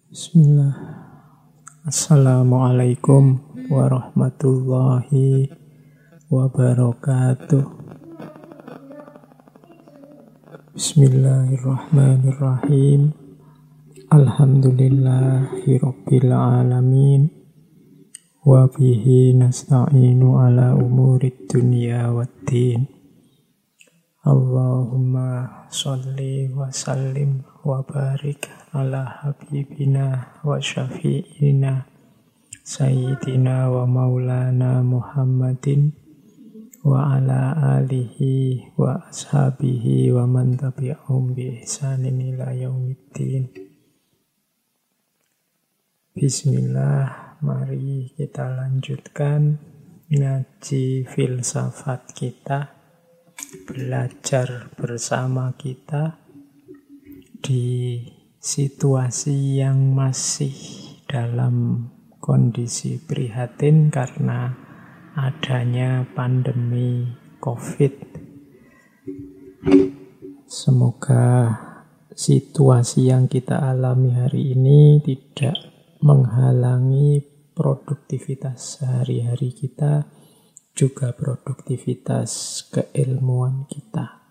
Bismillah. Assalamualaikum warahmatullahi wabarakatuh. Bismillahirrahmanirrahim. Alhamdulillahi rabbil alamin. Wa bihi nasta'inu ala umurid dunya waddin. Allahumma sholli wa sallim wa barik ala habibina wa syafi'ina sayyidina wa maulana Muhammadin wa ala alihi wa ashabihi wa man tabi'ahum bi ihsanin ila yaumiddin. Bismillah, mari kita lanjutkan ngaji filsafat kita, belajar bersama kita di situasi yang masih dalam kondisi prihatin karena adanya pandemi COVID. Semoga situasi yang kita alami hari ini tidak menghalangi produktivitas sehari-hari kita, juga produktivitas keilmuan kita.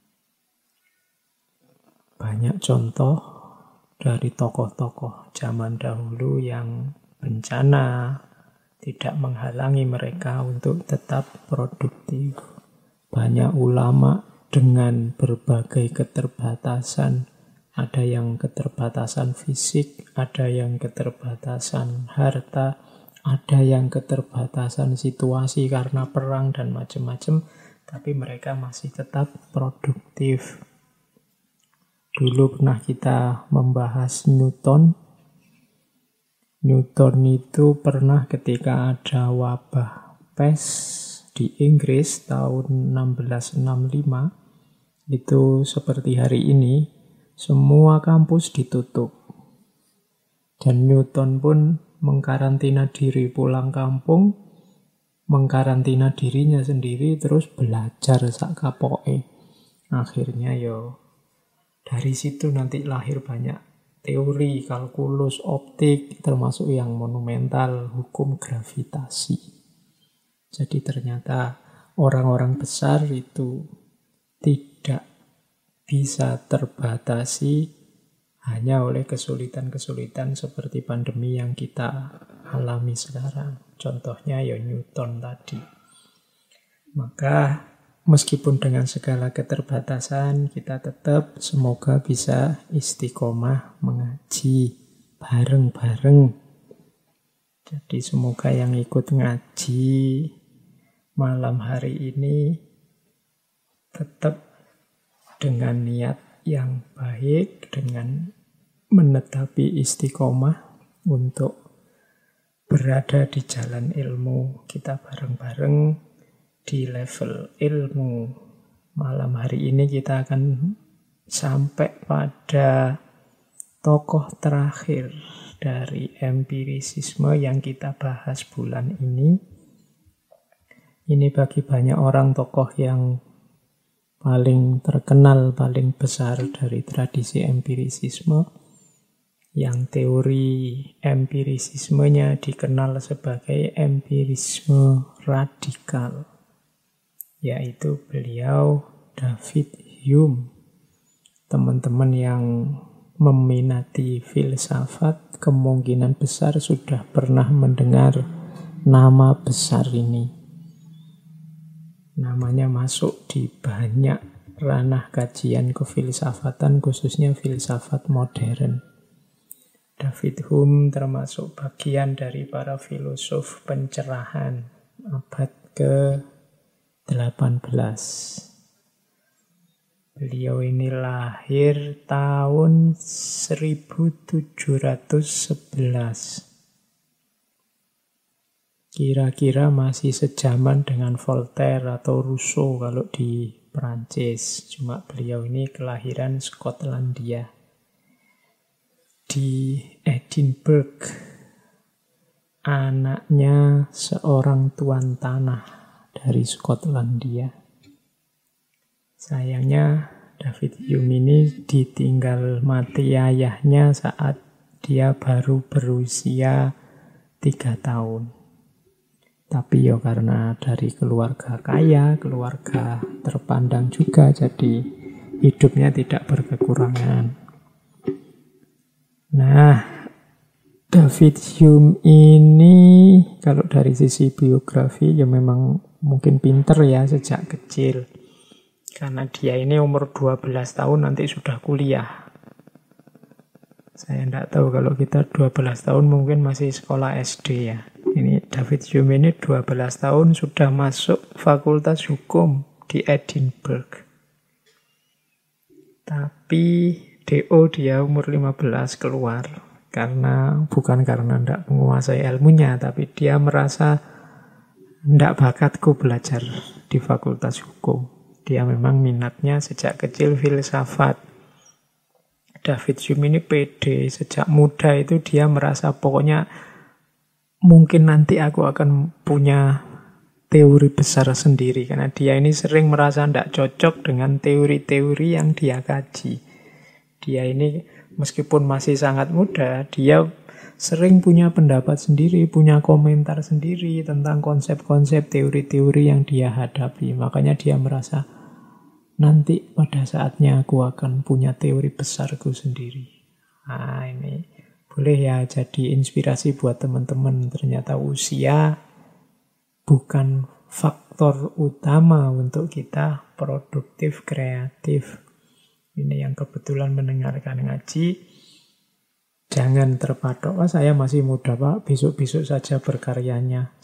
Banyak contoh dari tokoh-tokoh zaman dahulu yang bencana tidak menghalangi mereka untuk tetap produktif. Banyak ulama dengan berbagai keterbatasan. Ada yang keterbatasan fisik, ada yang keterbatasan harta, ada yang keterbatasan situasi karena perang dan macam-macam, tapi mereka masih tetap produktif. Dulu pernah kita membahas Newton. Newton itu pernah ketika ada wabah pes di Inggris tahun 1665, itu seperti hari ini, semua kampus ditutup. Dan Newton pun mengkarantina diri pulang kampung, mengkarantina dirinya sendiri, terus belajar sak kapoke. Akhirnya dari situ nanti lahir banyak teori, kalkulus, optik, termasuk yang monumental, hukum gravitasi. Jadi ternyata orang-orang besar itu tidak bisa terbatasi hanya oleh kesulitan-kesulitan seperti pandemi yang kita alami sekarang. Contohnya Newton tadi. Maka meskipun dengan segala keterbatasan, kita tetap semoga bisa istiqomah mengaji bareng-bareng. Jadi semoga yang ikut ngaji malam hari ini tetap dengan niat yang baik, dengan menetapi istiqomah untuk berada di jalan ilmu. Kita bareng-bareng di level ilmu. Malam hari ini kita akan sampai pada tokoh terakhir dari empirisisme yang kita bahas bulan ini. Ini bagi banyak orang tokoh yang paling terkenal, paling besar dari tradisi empirisisme, yang teori empirisismenya dikenal sebagai empirisme radikal, yaitu beliau David Hume. Teman-teman yang meminati filsafat kemungkinan besar sudah pernah mendengar nama besar ini. Namanya masuk di banyak ranah kajian kefilsafatan, khususnya filsafat modern. David Hume termasuk bagian dari para filosof pencerahan abad ke-18. Beliau ini lahir tahun 1711. Kira-kira masih sejaman dengan Voltaire atau Rousseau kalau di Perancis. Cuma beliau ini kelahiran Skotlandia, di Edinburgh. Anaknya seorang tuan tanah dari Skotlandia. Sayangnya David Hume ini ditinggal mati ayahnya saat dia baru berusia 3 tahun. Tapi ya karena dari keluarga kaya, keluarga terpandang juga, jadi hidupnya tidak berkekurangan. Nah, David Hume ini kalau dari sisi biografi ya memang mungkin pinter ya sejak kecil. Karena dia ini umur 12 tahun nanti sudah kuliah. Saya tidak tahu kalau kita 12 tahun mungkin masih sekolah SD ya. Ini David Hume ini 12 tahun sudah masuk Fakultas Hukum di Edinburgh. Tapi DO dia umur 15 keluar. Bukan karena tidak menguasai ilmunya, tapi dia merasa tidak bakatku belajar di Fakultas Hukum. Dia memang minatnya sejak kecil filsafat. David Hume ini pede, sejak muda itu dia merasa pokoknya mungkin nanti aku akan punya teori besar sendiri. Karena dia ini sering merasa tidak cocok dengan teori-teori yang dia kaji. Dia ini meskipun masih sangat muda, dia sering punya pendapat sendiri, punya komentar sendiri tentang konsep-konsep teori-teori yang dia hadapi. Makanya dia merasa nanti pada saatnya aku akan punya teori besarku sendiri. Nah, ini boleh ya jadi inspirasi buat teman-teman. Ternyata usia bukan faktor utama untuk kita produktif, kreatif. Ini yang kebetulan mendengarkan ngaji, jangan terpatok, saya masih muda Pak, besok-besok saja berkaryanya.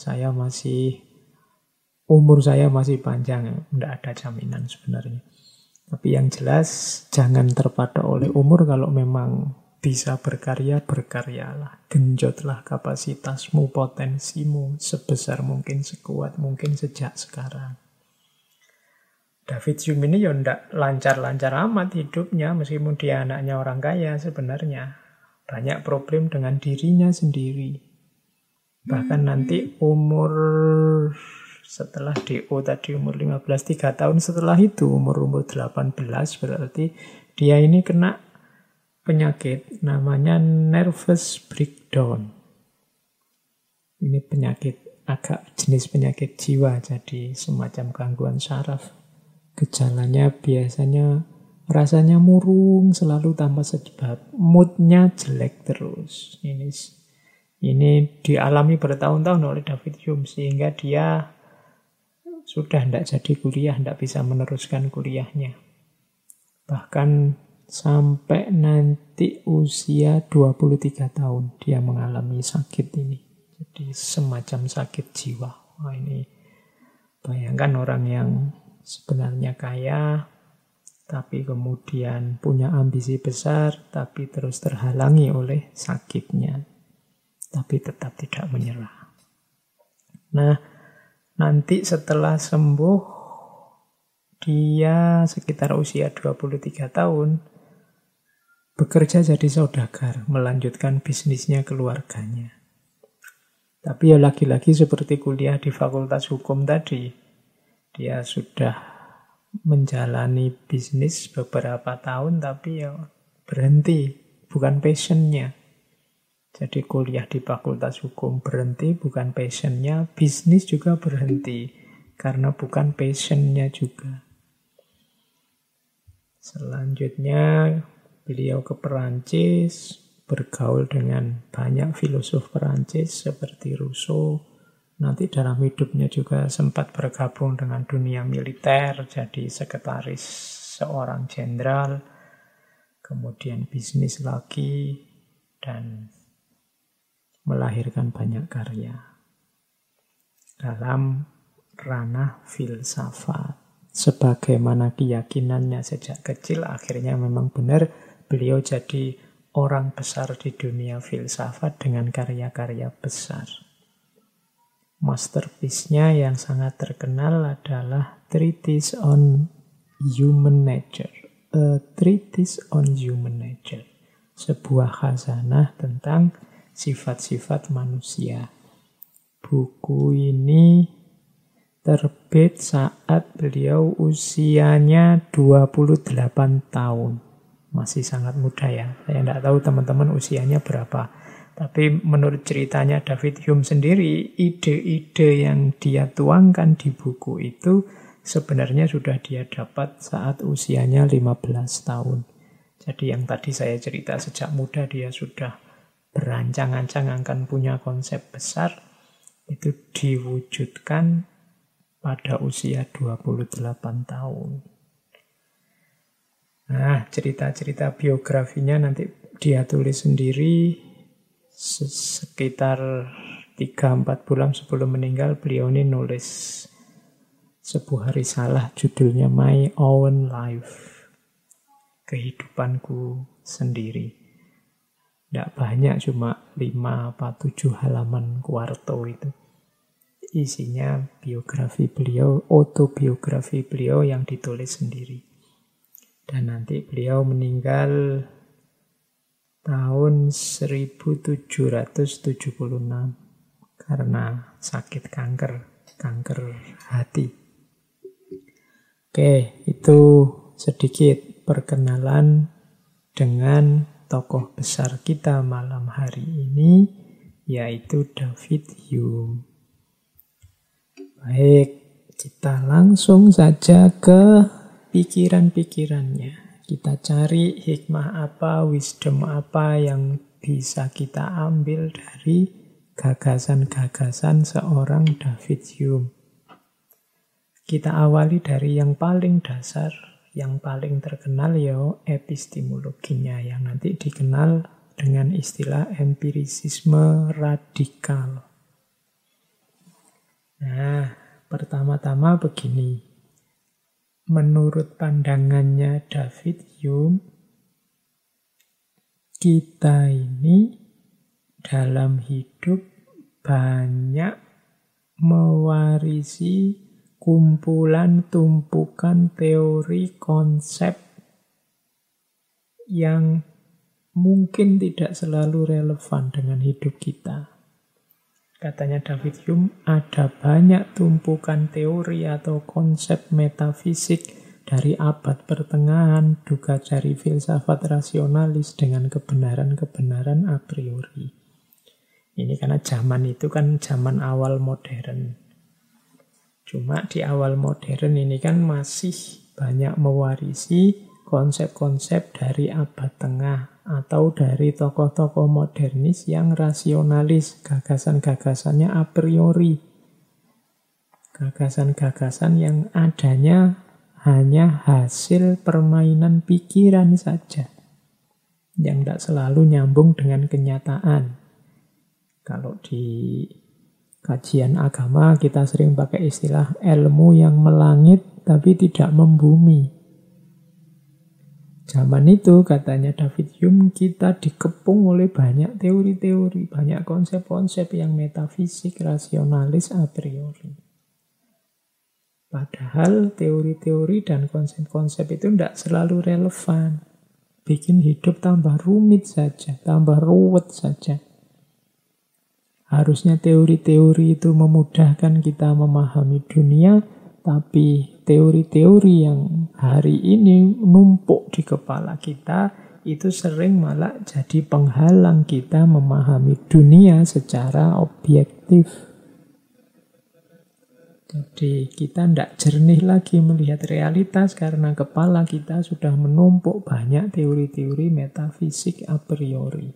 Umur saya masih panjang, tidak ada jaminan sebenarnya. Tapi yang jelas, jangan terpatok oleh umur. Kalau memang bisa berkarya, berkaryalah. Genjotlah kapasitasmu, potensimu, sebesar mungkin, sekuat mungkin sejak sekarang. David Hume ini ya tidak lancar-lancar amat hidupnya, meskipun dia anaknya orang kaya sebenarnya. Banyak problem dengan dirinya sendiri. Bahkan nanti setelah DO tadi umur 15, 3 tahun setelah itu umur 18 berarti dia ini kena penyakit namanya nervous breakdown. Ini penyakit jenis penyakit jiwa, jadi semacam gangguan saraf. Gejalanya biasanya rasanya murung, selalu tanpa sebab, moodnya jelek terus. Ini dialami bertahun-tahun oleh David Hume sehingga dia sudah tidak jadi kuliah, tidak bisa meneruskan kuliahnya. Bahkan sampai nanti usia 23 tahun dia mengalami sakit ini. Jadi semacam sakit jiwa. Wah, ini bayangkan orang yang sebenarnya kaya, tapi kemudian punya ambisi besar, tapi terus terhalangi oleh sakitnya. Tapi tetap tidak menyerah. Nah, nanti setelah sembuh, dia sekitar usia 23 tahun, bekerja jadi saudagar, melanjutkan bisnisnya keluarganya. Tapi ya lagi-lagi seperti kuliah di Fakultas Hukum tadi, dia sudah menjalani bisnis beberapa tahun, tapi ya berhenti, bukan passionnya. Jadi kuliah di Fakultas Hukum berhenti, bukan passionnya. Bisnis juga berhenti, karena bukan passionnya juga. Selanjutnya beliau ke Perancis, bergaul dengan banyak filosof Perancis seperti Rousseau. Nanti dalam hidupnya juga sempat bergabung dengan dunia militer, jadi sekretaris seorang jenderal, kemudian bisnis lagi, dan melahirkan banyak karya dalam ranah filsafat. Sebagaimana keyakinannya sejak kecil, akhirnya memang benar beliau jadi orang besar di dunia filsafat dengan karya-karya besar. Masterpiece-nya yang sangat terkenal adalah Treatise on Human Nature. A Treatise on Human Nature. Sebuah khazanah tentang sifat-sifat manusia. Buku ini terbit saat beliau usianya 28 tahun. masih sangat muda ya. Saya tidak tahu teman-teman usianya berapa. Tapi menurut ceritanya David Hume sendiri, ide-ide yang dia tuangkan di buku itu sebenarnya sudah dia dapat saat usianya 15 tahun. Jadi yang tadi saya cerita sejak muda dia sudah berancang-ancang akan punya konsep besar, itu diwujudkan pada usia 28 tahun. Nah, cerita-cerita biografinya nanti dia tulis sendiri. Sekitar 3-4 bulan sebelum meninggal, beliau ini nulis sebuah risalah judulnya My Own Life, kehidupanku sendiri. Tidak banyak, cuma 5-7 halaman kuarto itu. Isinya biografi beliau, autobiografi beliau yang ditulis sendiri. Dan nanti beliau meninggal tahun 1776 karena sakit kanker hati. Oke, itu sedikit perkenalan dengan tokoh besar kita malam hari ini, yaitu David Hume. Baik, kita langsung saja ke pikiran-pikirannya. Kita cari hikmah apa, wisdom apa yang bisa kita ambil dari gagasan-gagasan seorang David Hume. Kita awali dari yang paling dasar, yang paling terkenal ya epistemologinya, yang nanti dikenal dengan istilah empirisisme radikal. Nah, pertama-tama begini. Menurut pandangannya David Hume, kita ini dalam hidup banyak mewarisi kumpulan tumpukan teori konsep yang mungkin tidak selalu relevan dengan hidup kita. Katanya David Hume, ada banyak tumpukan teori atau konsep metafisik dari abad pertengahan, juga dari filsafat rasionalis dengan kebenaran-kebenaran a priori. Ini karena zaman itu kan zaman awal modern. Cuma di awal modern ini kan masih banyak mewarisi konsep-konsep dari abad tengah atau dari tokoh-tokoh modernis yang rasionalis, gagasan-gagasannya a priori. Gagasan-gagasan yang adanya hanya hasil permainan pikiran saja, yang tidak selalu nyambung dengan kenyataan. Kalau di kajian agama kita sering pakai istilah ilmu yang melangit tapi tidak membumi. Zaman itu, katanya David Hume, kita dikepung oleh banyak teori-teori, banyak konsep-konsep yang metafisik, rasionalis, a priori. Padahal teori-teori dan konsep-konsep itu tidak selalu relevan. Bikin hidup tambah rumit saja, tambah ruwet saja. Harusnya teori-teori itu memudahkan kita memahami dunia, tapi teori-teori yang hari ini numpuk di kepala kita itu sering malah jadi penghalang kita memahami dunia secara objektif. Jadi kita tidak jernih lagi melihat realitas karena kepala kita sudah menumpuk banyak teori-teori metafisik a priori.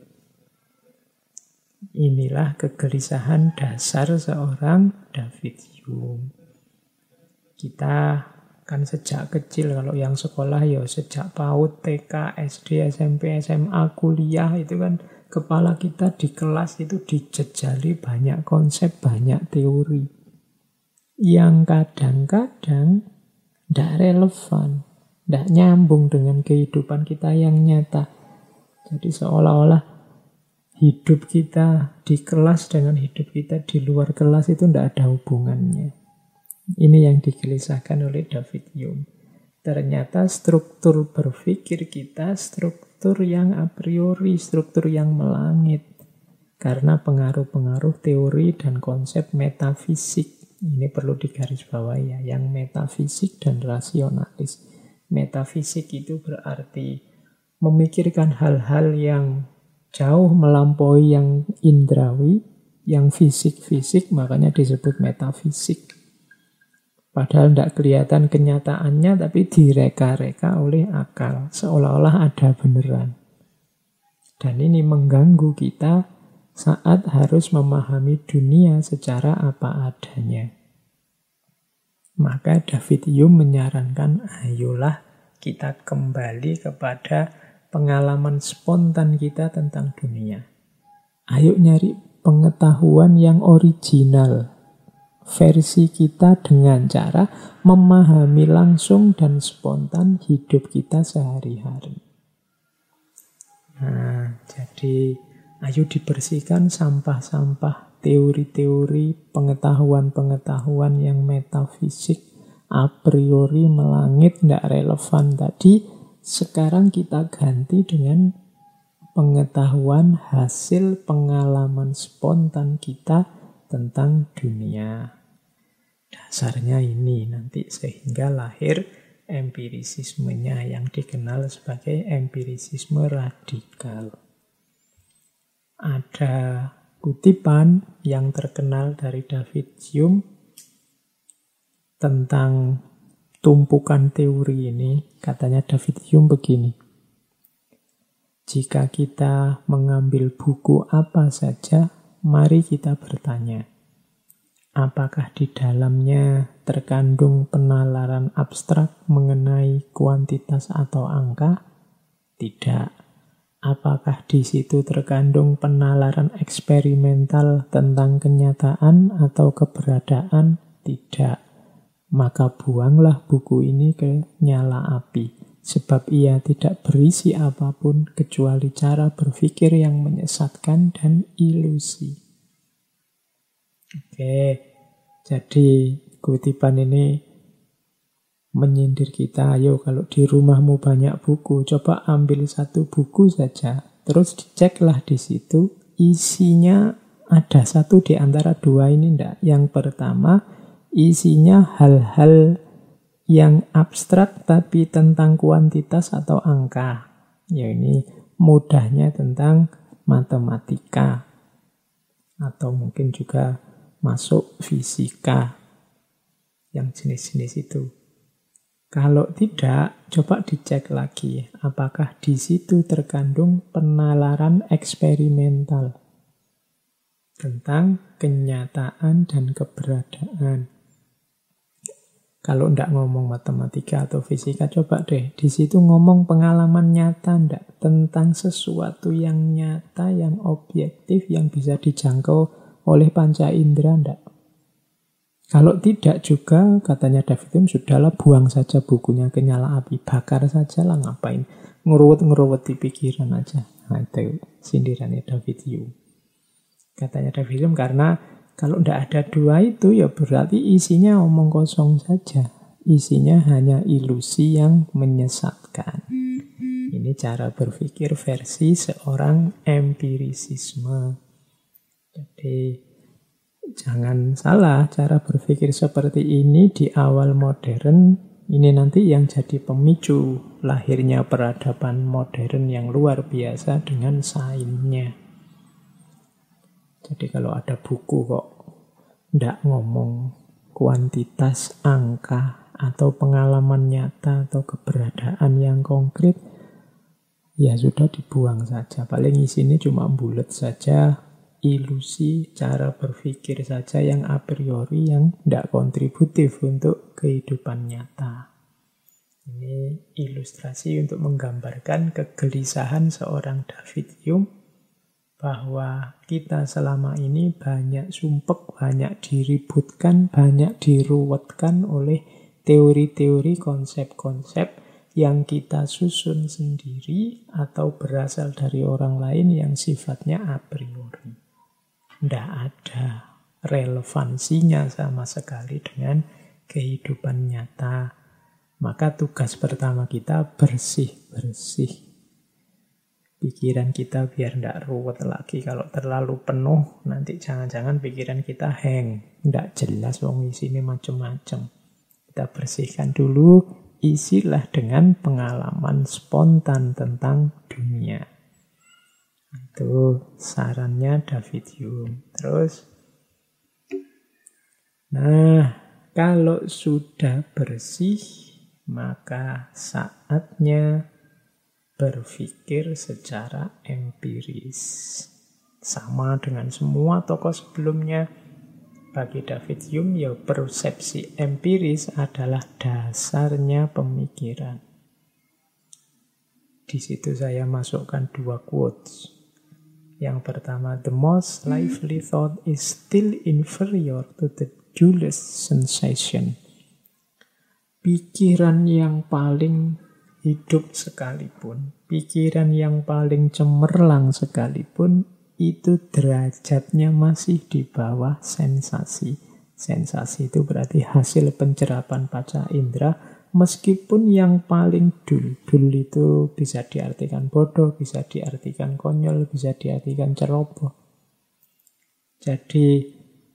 Inilah kegelisahan dasar seorang David Hume. Kita kan sejak kecil, kalau yang sekolah ya sejak PAUD, TK, SD, SMP, SMA, kuliah, itu kan kepala kita di kelas itu dijejali banyak konsep, banyak teori. Yang kadang-kadang tidak relevan, tidak nyambung dengan kehidupan kita yang nyata. Jadi seolah-olah hidup kita di kelas dengan hidup kita di luar kelas itu tidak ada hubungannya. Ini yang digelisahkan oleh David Hume. Ternyata struktur berpikir kita struktur yang a priori, struktur yang melangit. Karena pengaruh-pengaruh teori dan konsep metafisik. Ini perlu digarisbawahi ya, yang metafisik dan rasionalis. Metafisik itu berarti memikirkan hal-hal yang jauh melampaui yang indrawi, yang fisik-fisik, makanya disebut metafisik. Padahal tidak kelihatan kenyataannya, tapi direka-reka oleh akal, seolah-olah ada beneran. Dan ini mengganggu kita saat harus memahami dunia secara apa adanya. Maka David Hume menyarankan, ayolah kita kembali kepada pengalaman spontan kita tentang dunia. Ayo nyari pengetahuan yang original, versi kita dengan cara memahami langsung dan spontan hidup kita sehari-hari. Nah, jadi ayo dibersihkan sampah-sampah teori-teori, pengetahuan-pengetahuan yang metafisik, a priori melangit, tidak relevan tadi. Sekarang kita ganti dengan pengetahuan hasil pengalaman spontan kita tentang dunia. Dasarnya ini nanti sehingga lahir empirisismenya yang dikenal sebagai empirisisme radikal. Ada kutipan yang terkenal dari David Hume tentang tumpukan teori ini. Katanya David Hume begini, jika kita mengambil buku apa saja, mari kita bertanya, apakah di dalamnya terkandung penalaran abstrak mengenai kuantitas atau angka? Tidak. Apakah di situ terkandung penalaran eksperimental tentang kenyataan atau keberadaan? Tidak. Maka buanglah buku ini ke nyala api, sebab ia tidak berisi apapun kecuali cara berpikir yang menyesatkan dan ilusi. Oke, jadi kutipan ini menyindir kita, ayo kalau di rumahmu banyak buku, coba ambil satu buku saja, terus diceklah di situ, isinya ada satu di antara dua ini enggak. Yang pertama, isinya hal-hal yang abstrak tapi tentang kuantitas atau angka. Ya ini mudahnya tentang matematika, atau mungkin juga masuk fisika, yang jenis-jenis itu. Kalau tidak, coba dicek lagi, apakah di situ terkandung penalaran eksperimental tentang kenyataan dan keberadaan. Kalau tidak ngomong matematika atau fisika, coba deh di situ ngomong pengalaman nyata ndak, tentang sesuatu yang nyata, yang objektif, yang bisa dijangkau oleh panca indera ndak. Kalau tidak juga, katanya David Hume, sudahlah buang saja bukunya ke nyala api, bakar saja lah, ngapain ngeruwet-ngeruwet di pikiran aja. Nah, itu sindirannya David Hume. Katanya David Hume, karena kalau tidak ada dua itu, ya berarti isinya omong kosong saja. Isinya hanya ilusi yang menyesatkan. Ini cara berpikir versi seorang empirisisme. Jadi jangan salah, cara berpikir seperti ini di awal modern, ini nanti yang jadi pemicu lahirnya peradaban modern yang luar biasa dengan sainsnya. Jadi kalau ada buku kok ndak ngomong kuantitas, angka, atau pengalaman nyata, atau keberadaan yang konkret, ya sudah dibuang saja. Paling isinya cuma bulat saja, ilusi, cara berpikir saja yang a priori, yang tidak kontributif untuk kehidupan nyata. Ini ilustrasi untuk menggambarkan kegelisahan seorang David Hume bahwa kita selama ini banyak sumpek, banyak diributkan, banyak diruwetkan oleh teori-teori, konsep-konsep yang kita susun sendiri atau berasal dari orang lain yang sifatnya a priori. Tidak ada relevansinya sama sekali dengan kehidupan nyata. Maka tugas pertama kita bersih-bersih pikiran kita biar tidak ruwet lagi. Kalau terlalu penuh, nanti jangan-jangan pikiran kita hang. Tidak jelas wong isinya macam-macam. Kita bersihkan dulu, isilah dengan pengalaman spontan tentang dunia. Itu sarannya David Hume. Terus, nah, kalau sudah bersih, maka saatnya berpikir secara empiris. Sama dengan semua tokoh sebelumnya, bagi David Hume, ya persepsi empiris adalah dasarnya pemikiran. Di situ saya masukkan 2 quotes. Yang pertama, the most lively thought is still inferior to the dullest sensation. Pikiran yang paling hidup sekalipun, pikiran yang paling cemerlang sekalipun, itu derajatnya masih di bawah sensasi. Sensasi itu berarti hasil pencerapan panca indera, meskipun yang paling dul. Dul itu bisa diartikan bodoh, bisa diartikan konyol, bisa diartikan ceroboh. Jadi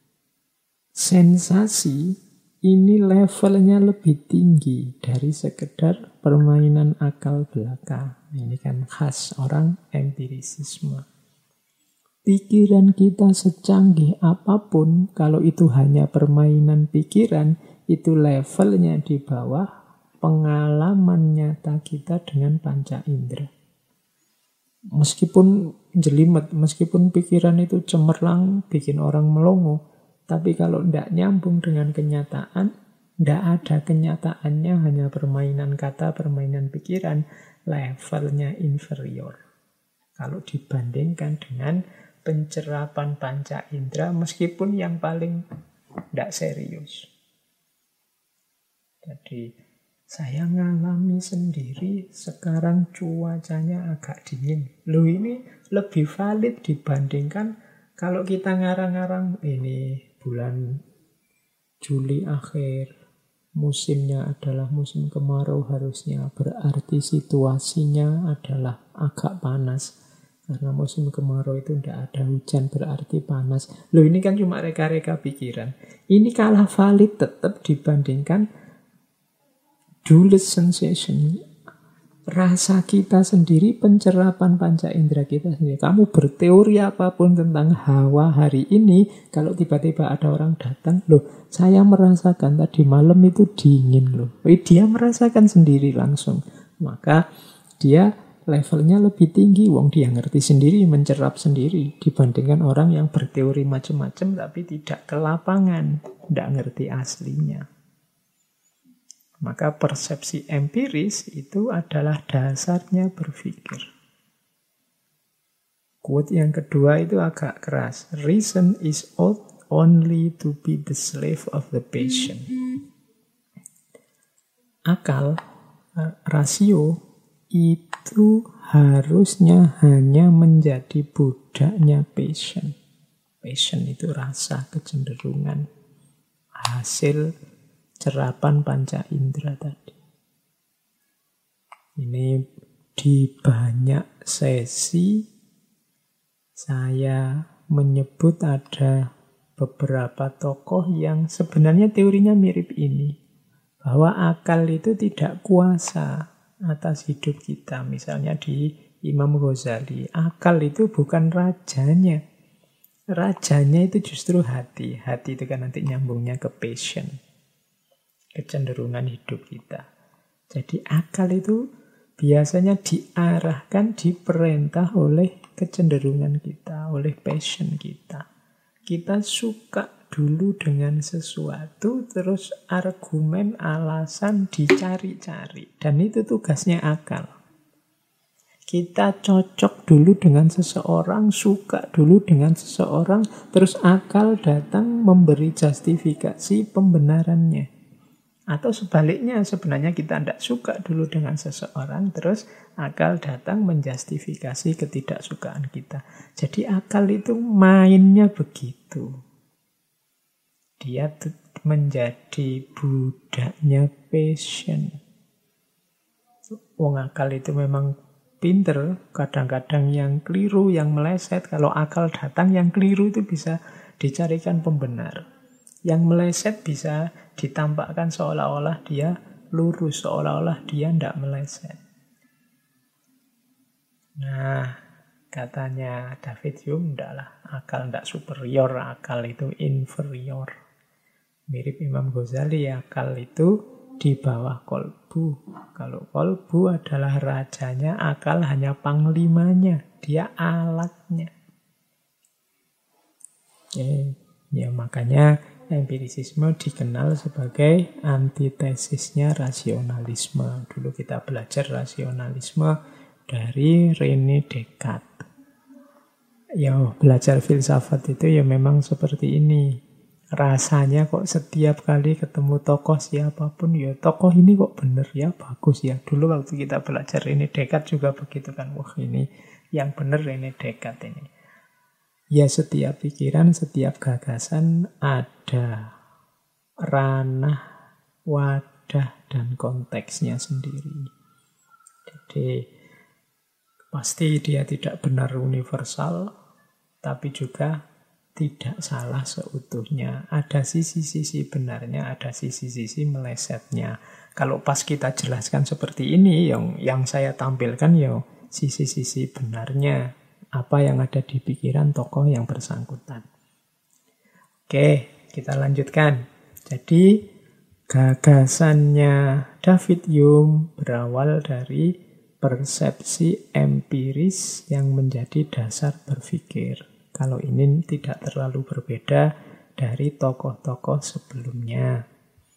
sensasi ini levelnya lebih tinggi dari sekedar permainan akal belaka. Ini kan khas orang empirisisme. Pikiran kita secanggih apapun, kalau itu hanya permainan pikiran, itu levelnya di bawah pengalaman nyata kita dengan panca indera. Meskipun jelimet, meskipun pikiran itu cemerlang, bikin orang melongo, tapi kalau tidak nyambung dengan kenyataan, tidak ada kenyataannya, hanya permainan kata, permainan pikiran, levelnya inferior. Kalau dibandingkan dengan pencerapan panca indera, meskipun yang paling tidak serius. Jadi saya ngalami sendiri, sekarang cuacanya agak dingin. Loh, ini lebih valid dibandingkan kalau kita ngarang-ngarang ini bulan Juli akhir, musimnya adalah musim kemarau harusnya, berarti situasinya adalah agak panas. Karena musim kemarau itu tidak ada hujan, berarti panas. Loh, ini kan cuma reka-reka pikiran. Ini kalah valid tetap dibandingkan dullest sensation. Rasa kita sendiri, pencerapan panca indera kita sendiri. Kamu berteori apapun tentang hawa hari ini, kalau tiba-tiba ada orang datang, loh, saya merasakan tadi malam itu dingin loh. Dia merasakan sendiri langsung. Maka dia levelnya lebih tinggi, wong dia ngerti sendiri, mencerap sendiri, dibandingkan orang yang berteori macam-macam tapi tidak ke lapangan, tidak ngerti aslinya. Maka persepsi empiris itu adalah dasarnya berpikir. Quote yang kedua itu agak keras. Reason is ought only to be the slave of the passion. Akal, rasio, itu harusnya hanya menjadi budaknya passion. Passion itu rasa, kecenderungan, hasil cerapan panca indera tadi. Ini di banyak sesi saya menyebut ada beberapa tokoh yang sebenarnya teorinya mirip ini. Bahwa akal itu tidak kuasa atas hidup kita. Misalnya di Imam Ghazali, akal itu bukan rajanya. Rajanya itu justru hati. Hati itu kan nanti nyambungnya ke passion, kecenderungan hidup kita. Jadi akal itu biasanya diarahkan, diperintah oleh kecenderungan kita, oleh passion kita. Kita suka dulu dengan sesuatu, terus argumen, alasan dicari-cari. Dan itu tugasnya akal. Kita cocok dulu dengan seseorang, suka dulu dengan seseorang, terus akal datang memberi justifikasi pembenarannya. Atau sebaliknya, sebenarnya kita tidak suka dulu dengan seseorang, terus akal datang menjustifikasi ketidaksukaan kita. Jadi akal itu mainnya begitu. Dia menjadi budaknya passion. Wong akal itu memang pinter, kadang-kadang yang keliru, yang meleset. Kalau akal datang, yang keliru itu bisa dicarikan pembenar. Yang meleset bisa ditampakkan seolah-olah dia lurus, seolah-olah dia tidak meleset. Nah, katanya David Hume, enggak lah, akal tidak superior, akal itu inferior. Mirip Imam Ghazali, akal itu di bawah kolbu. Kalau kolbu adalah rajanya, akal hanya panglimanya, dia alatnya. Ya makanya empirisisme dikenal sebagai antitesisnya rasionalisme. Dulu kita belajar rasionalisme dari René Descartes. Ya, belajar filsafat itu ya memang seperti ini. Rasanya kok setiap kali ketemu tokoh siapapun, ya tokoh ini kok bener ya, bagus ya. Dulu waktu kita belajar René Descartes juga begitu kan. Wah, ini yang bener René Descartes ini. Ya, setiap pikiran, setiap gagasan ada ranah, wadah, dan konteksnya sendiri. Jadi, pasti dia tidak benar universal, tapi juga tidak salah seutuhnya. Ada sisi-sisi benarnya, ada sisi-sisi melesetnya. Kalau pas kita jelaskan seperti ini, yang saya tampilkan ya sisi-sisi benarnya, apa yang ada di pikiran tokoh yang bersangkutan. Oke, kita lanjutkan. Jadi, gagasannya David Hume berawal dari persepsi empiris yang menjadi dasar berpikir. Kalau ini tidak terlalu berbeda dari tokoh-tokoh sebelumnya.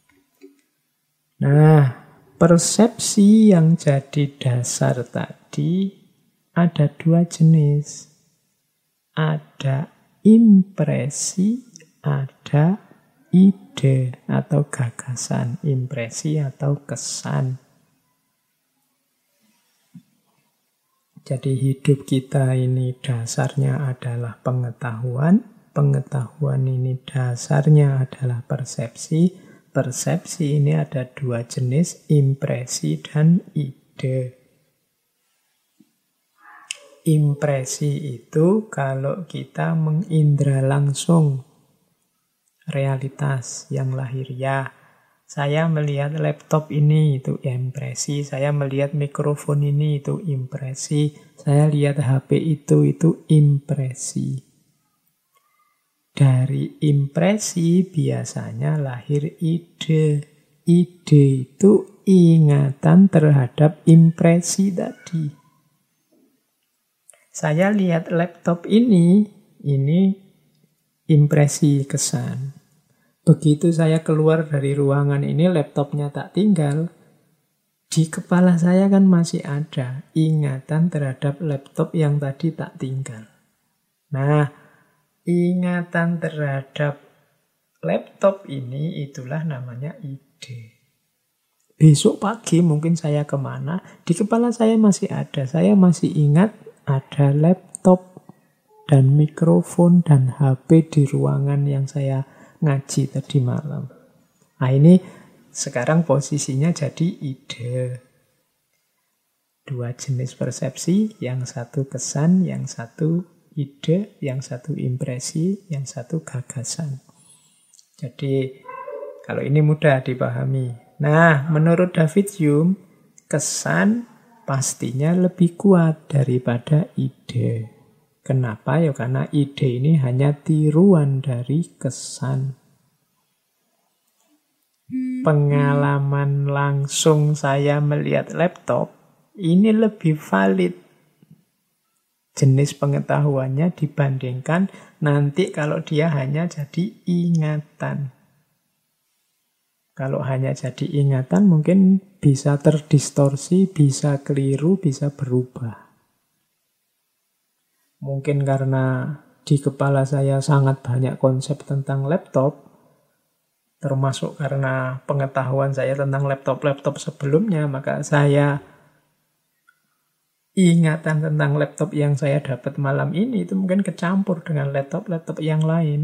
Nah, persepsi yang jadi dasar tadi ada dua jenis. Ada impresi, ada ide atau gagasan. Impresi atau kesan. Jadi hidup kita ini dasarnya adalah pengetahuan. Pengetahuan ini dasarnya adalah persepsi. Persepsi ini ada dua jenis, impresi dan ide. Impresi itu kalau kita mengindra langsung realitas yang lahiriah. Saya melihat laptop ini, itu impresi. Saya melihat mikrofon ini, itu impresi. Saya lihat HP itu impresi. Dari impresi biasanya lahir ide. Ide itu ingatan terhadap impresi tadi. Saya lihat laptop ini impresi kesan. Begitu saya keluar dari ruangan ini, laptopnya tak tinggal. Di kepala saya kan masih ada ingatan terhadap laptop yang tadi tak tinggal. Nah, ingatan terhadap laptop ini itulah namanya ide. Besok pagi mungkin saya kemana, di kepala saya masih ada. Saya masih ingat ada laptop dan mikrofon dan HP di ruangan yang saya ngaji tadi malam. Nah, ini sekarang posisinya jadi ide. Dua jenis persepsi, yang satu kesan, yang satu ide, yang satu impresi, yang satu gagasan. Jadi kalau ini mudah dipahami. Nah, menurut David Hume, kesan pastinya lebih kuat daripada ide. Kenapa? Ya karena ide ini hanya tiruan dari kesan. Pengalaman langsung saya melihat laptop ini lebih valid jenis pengetahuannya dibandingkan nanti kalau dia hanya jadi ingatan. Kalau hanya jadi ingatan mungkin bisa terdistorsi, bisa keliru, bisa berubah. Mungkin karena di kepala saya sangat banyak konsep tentang laptop, termasuk karena pengetahuan saya tentang laptop-laptop sebelumnya, maka saya ingatan tentang laptop yang saya dapat malam ini itu mungkin kecampur dengan laptop-laptop yang lain.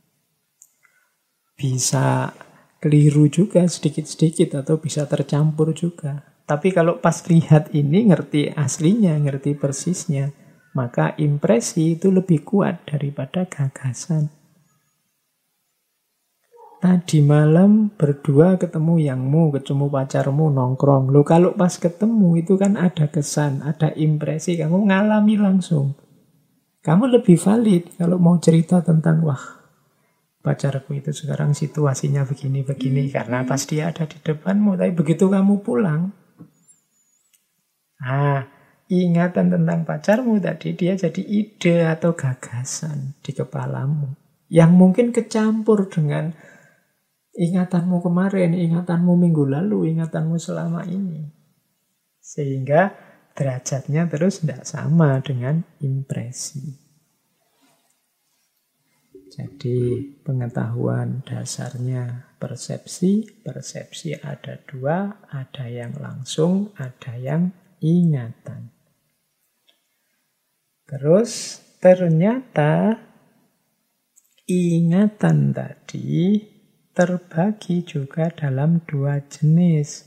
Bisa keliru juga sedikit-sedikit atau bisa tercampur juga. Tapi kalau pas lihat ini ngerti aslinya, ngerti persisnya, maka impresi itu lebih kuat daripada gagasan. tadi malam berdua ketemu yangmu, ketemu pacarmu, nongkrong. Loh kalau pas ketemu itu kan ada kesan, ada impresi, kamu ngalami langsung. Kamu lebih valid kalau mau cerita tentang, wah pacarku itu sekarang situasinya begini-begini. Karena pas dia ada di depanmu, tapi begitu kamu pulang, ingatan tentang pacarmu tadi, dia jadi ide atau gagasan di kepalamu. Yang mungkin kecampur dengan ingatanmu kemarin, ingatanmu minggu lalu, ingatanmu selama ini. Sehingga derajatnya terus tidak sama dengan impresi. Jadi pengetahuan dasarnya persepsi. Persepsi ada dua, ada yang langsung, ada yang ingatan. Terus ternyata ingatan tadi terbagi juga dalam dua jenis.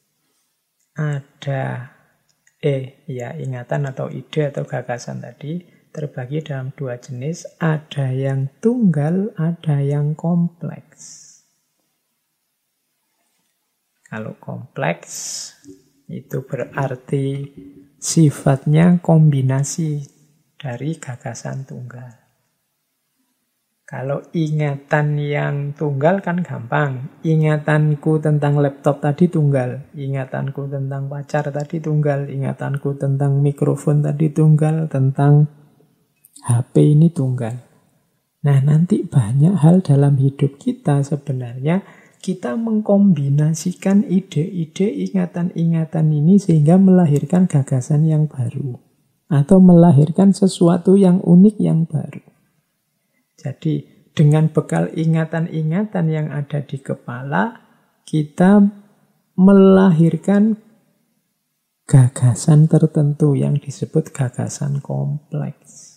Ada ingatan atau ide atau gagasan tadi terbagi dalam dua jenis. Ada yang tunggal, ada yang kompleks. Kalau kompleks itu berarti sifatnya kombinasi dari gagasan tunggal. Kalau ingatan yang tunggal kan gampang. Ingatanku tentang laptop tadi tunggal. Ingatanku tentang pacar tadi tunggal. Ingatanku tentang mikrofon tadi tunggal. Tentang HP ini tunggal. Nah, nanti banyak hal dalam hidup kita sebenarnya kita mengkombinasikan ide-ide, ingatan-ingatan ini sehingga melahirkan gagasan yang baru. Atau melahirkan sesuatu yang unik yang baru. Jadi dengan bekal ingatan-ingatan yang ada di kepala, kita melahirkan gagasan tertentu yang disebut gagasan kompleks.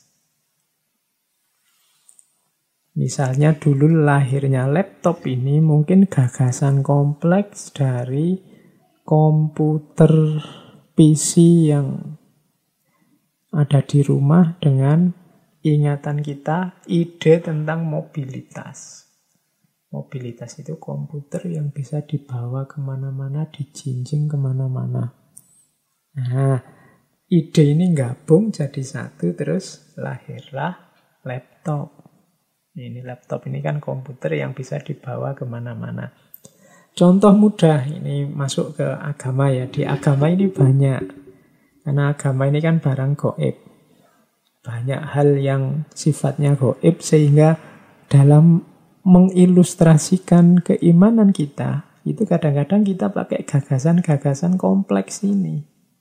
Misalnya dulu lahirnya laptop ini mungkin gagasan kompleks dari komputer PC yang ada di rumah dengan ingatan kita, ide tentang mobilitas. Mobilitas itu komputer yang bisa dibawa kemana-mana, dijinjing kemana-mana. Nah, ide ini gabung jadi satu, terus lahirlah laptop. Ini laptop ini kan komputer yang bisa dibawa kemana-mana. Contoh mudah, ini masuk ke agama ya. Di agama ini banyak. Karena agama ini kan barang gaib. Banyak hal yang sifatnya gaib sehingga dalam mengilustrasikan keimanan kita, itu kadang-kadang kita pakai gagasan-gagasan kompleks ini.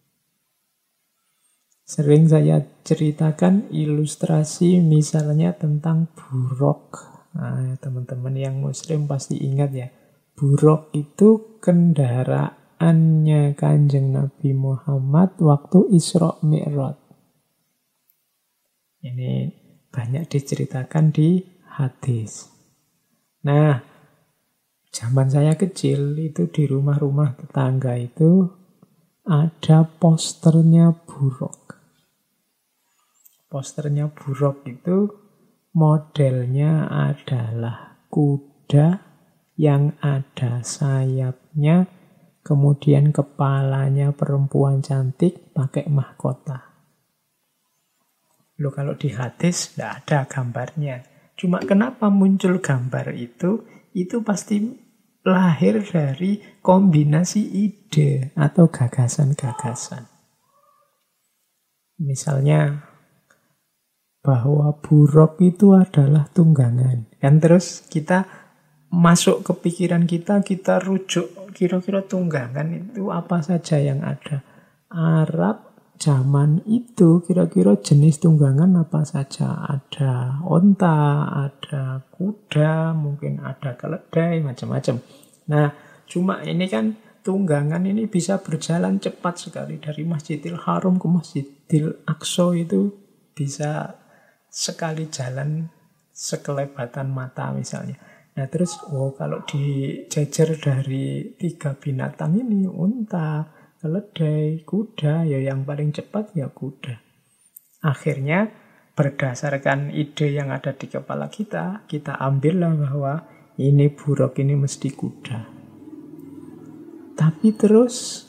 Sering saya ceritakan ilustrasi misalnya tentang buruk. Nah, teman-teman yang muslim pasti ingat ya. Buruk itu kendaraannya Kanjeng Nabi Muhammad waktu Isra Mi'raj. Ini banyak diceritakan di hadis. Nah, zaman saya kecil itu di rumah-rumah tetangga itu ada posternya buruk. Posternya buruk itu modelnya adalah kuda yang ada sayapnya, kemudian kepalanya perempuan cantik pakai mahkota. Loh kalau di hadis tidak ada gambarnya. Cuma kenapa muncul gambar itu pasti lahir dari kombinasi ide atau gagasan-gagasan. Misalnya bahwa buruk itu adalah tunggangan. Kan terus kita masuk ke pikiran kita rujuk kira-kira tunggangan itu apa saja yang ada. Arab zaman itu kira-kira jenis tunggangan apa saja. Ada onta, ada kuda, mungkin ada keledai, macam-macam. Nah, cuma ini kan tunggangan ini bisa berjalan cepat sekali. Dari Masjidil Haram ke Masjidil Aqsa itu bisa sekali jalan sekelebatan mata misalnya. Nah terus, kalau dijejer dari 3 binatang ini, unta, keledai, kuda, ya yang paling cepat ya kuda. Akhirnya berdasarkan ide yang ada di kepala kita ambillah bahwa ini buruk, ini mesti kuda. Tapi terus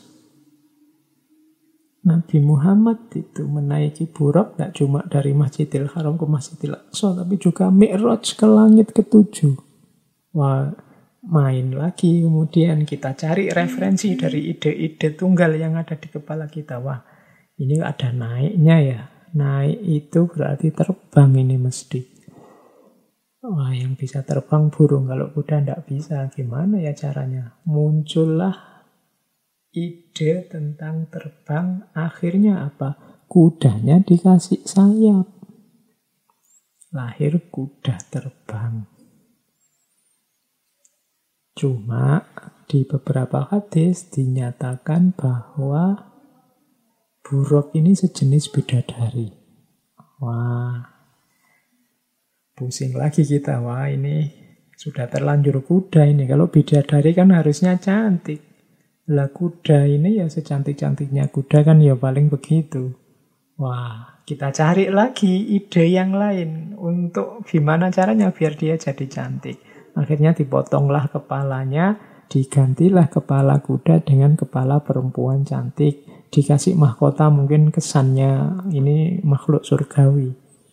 Nabi Muhammad itu menaiki buruk tidak cuma dari Masjidil Haram ke Masjidil Aqsa, tapi juga Mi'raj ke langit ke-7. Wah, main lagi kemudian kita cari referensi dari ide-ide tunggal yang ada di kepala kita. Wah, ini ada naiknya ya. Naik itu berarti terbang ini mesti. Wah, yang bisa terbang burung, kalau kuda tidak bisa. Gimana ya caranya? Muncullah ide tentang terbang. Akhirnya apa? Kudanya dikasih sayap. Lahir kuda terbang. Cuma di beberapa hadis dinyatakan bahwa buruk ini sejenis bidadari. Wah, pusing lagi kita. Wah, ini sudah terlanjur kuda ini. Kalau bidadari kan harusnya cantik. Lah kuda ini ya secantik-cantiknya kuda kan ya paling begitu. Wah, kita cari lagi ide yang lain untuk gimana caranya biar dia jadi cantik. Akhirnya dipotonglah kepalanya, digantilah kepala kuda dengan kepala perempuan cantik. Dikasih mahkota, mungkin kesannya ini makhluk surgawi.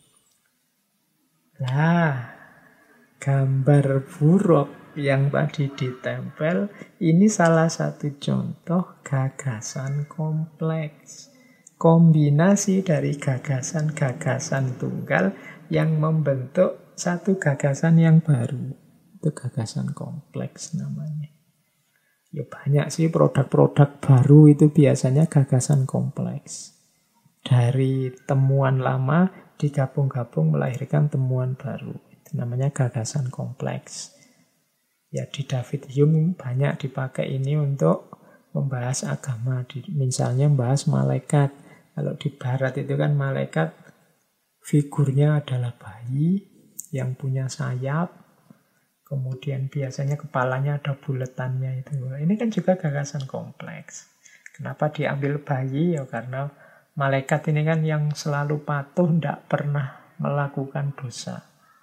Nah, gambar buruk yang tadi ditempel, ini salah satu contoh gagasan kompleks. Kombinasi dari gagasan-gagasan tunggal yang membentuk satu gagasan yang baru. Itu gagasan kompleks namanya. Ya banyak sih produk-produk baru itu biasanya gagasan kompleks. Dari temuan lama digabung-gabung melahirkan temuan baru. Itu namanya gagasan kompleks. Ya di David Hume banyak dipakai ini untuk membahas agama. Misalnya membahas malaikat. Kalau di barat itu kan malaikat figurnya adalah bayi yang punya sayap. Kemudian biasanya kepalanya ada buletannya itu. Ini kan juga gagasan kompleks. Kenapa diambil bayi? Ya karena malaikat ini kan yang selalu patuh, tidak pernah melakukan dosa.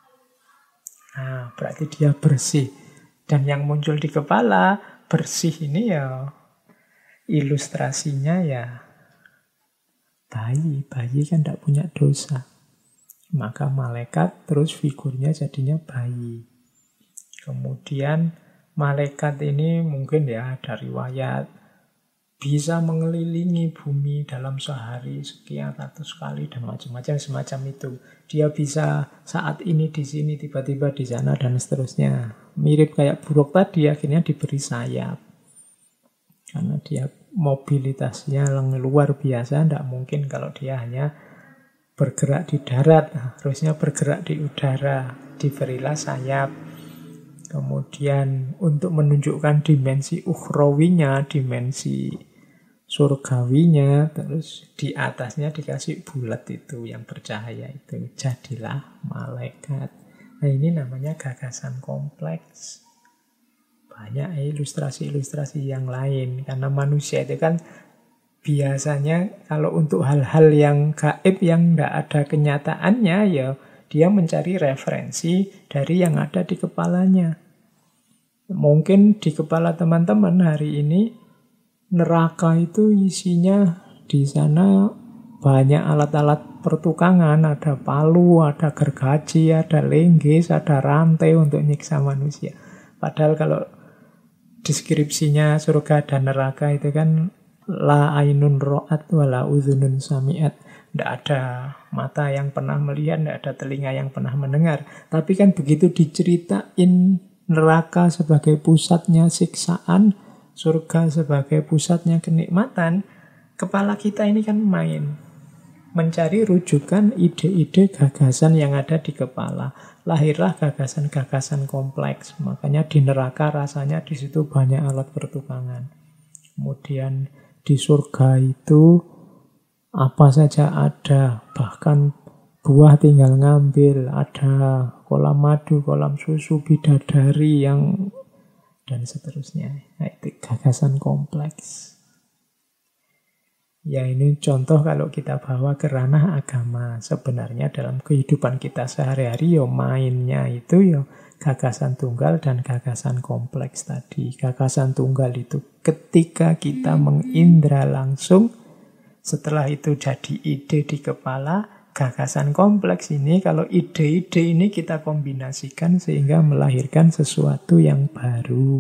Nah, berarti dia bersih. Dan yang muncul di kepala bersih ini ya ilustrasinya ya bayi. Bayi kan tidak punya dosa. Maka malaikat terus figurnya jadinya bayi. Kemudian malaikat ini mungkin ya ada riwayat bisa mengelilingi bumi dalam sehari sekian ratus kali dan macam-macam semacam itu. Dia bisa saat ini di sini, tiba-tiba di sana dan seterusnya. Mirip kayak buruk tadi, akhirnya diberi sayap. Karena dia mobilitasnya luar biasa, tidak mungkin kalau dia hanya bergerak di darat, harusnya bergerak di udara. Diberilah sayap. Kemudian untuk menunjukkan dimensi ukhrawinya, dimensi surgawinya, terus di atasnya dikasih bulat itu yang bercahaya itu, jadilah malaikat. Nah ini namanya gagasan kompleks. Banyak ilustrasi-ilustrasi yang lain, karena manusia itu kan biasanya kalau untuk hal-hal yang gaib yang tidak ada kenyataannya, ya dia mencari referensi dari yang ada di kepalanya. Mungkin di kepala teman-teman hari ini neraka itu isinya di sana banyak alat-alat pertukangan, ada palu, ada gergaji, ada lenggis, ada rantai untuk nyiksa manusia. Padahal kalau deskripsinya surga dan neraka itu kan la ainun ro'at wa la udhunun sami'at. Tidak ada mata yang pernah melihat, tidak ada telinga yang pernah mendengar. Tapi kan begitu diceritain neraka sebagai pusatnya siksaan, surga sebagai pusatnya kenikmatan, kepala kita ini kan main mencari rujukan ide-ide gagasan yang ada di kepala. Lahirlah gagasan-gagasan kompleks. Makanya di neraka rasanya di situ banyak alat pertukangan. Kemudian di surga itu apa saja ada, bahkan buah tinggal ngambil, ada kolam madu, kolam susu, bidadari yang dan seterusnya. Nah, itu gagasan kompleks. Ya ini contoh kalau kita bawa ke ranah agama. Sebenarnya dalam kehidupan kita sehari-hari ya mainnya itu ya gagasan tunggal dan gagasan kompleks tadi. Gagasan tunggal itu ketika kita mengindra langsung, setelah itu jadi ide di kepala. Gagasan kompleks ini, kalau ide-ide ini kita kombinasikan sehingga melahirkan sesuatu yang baru.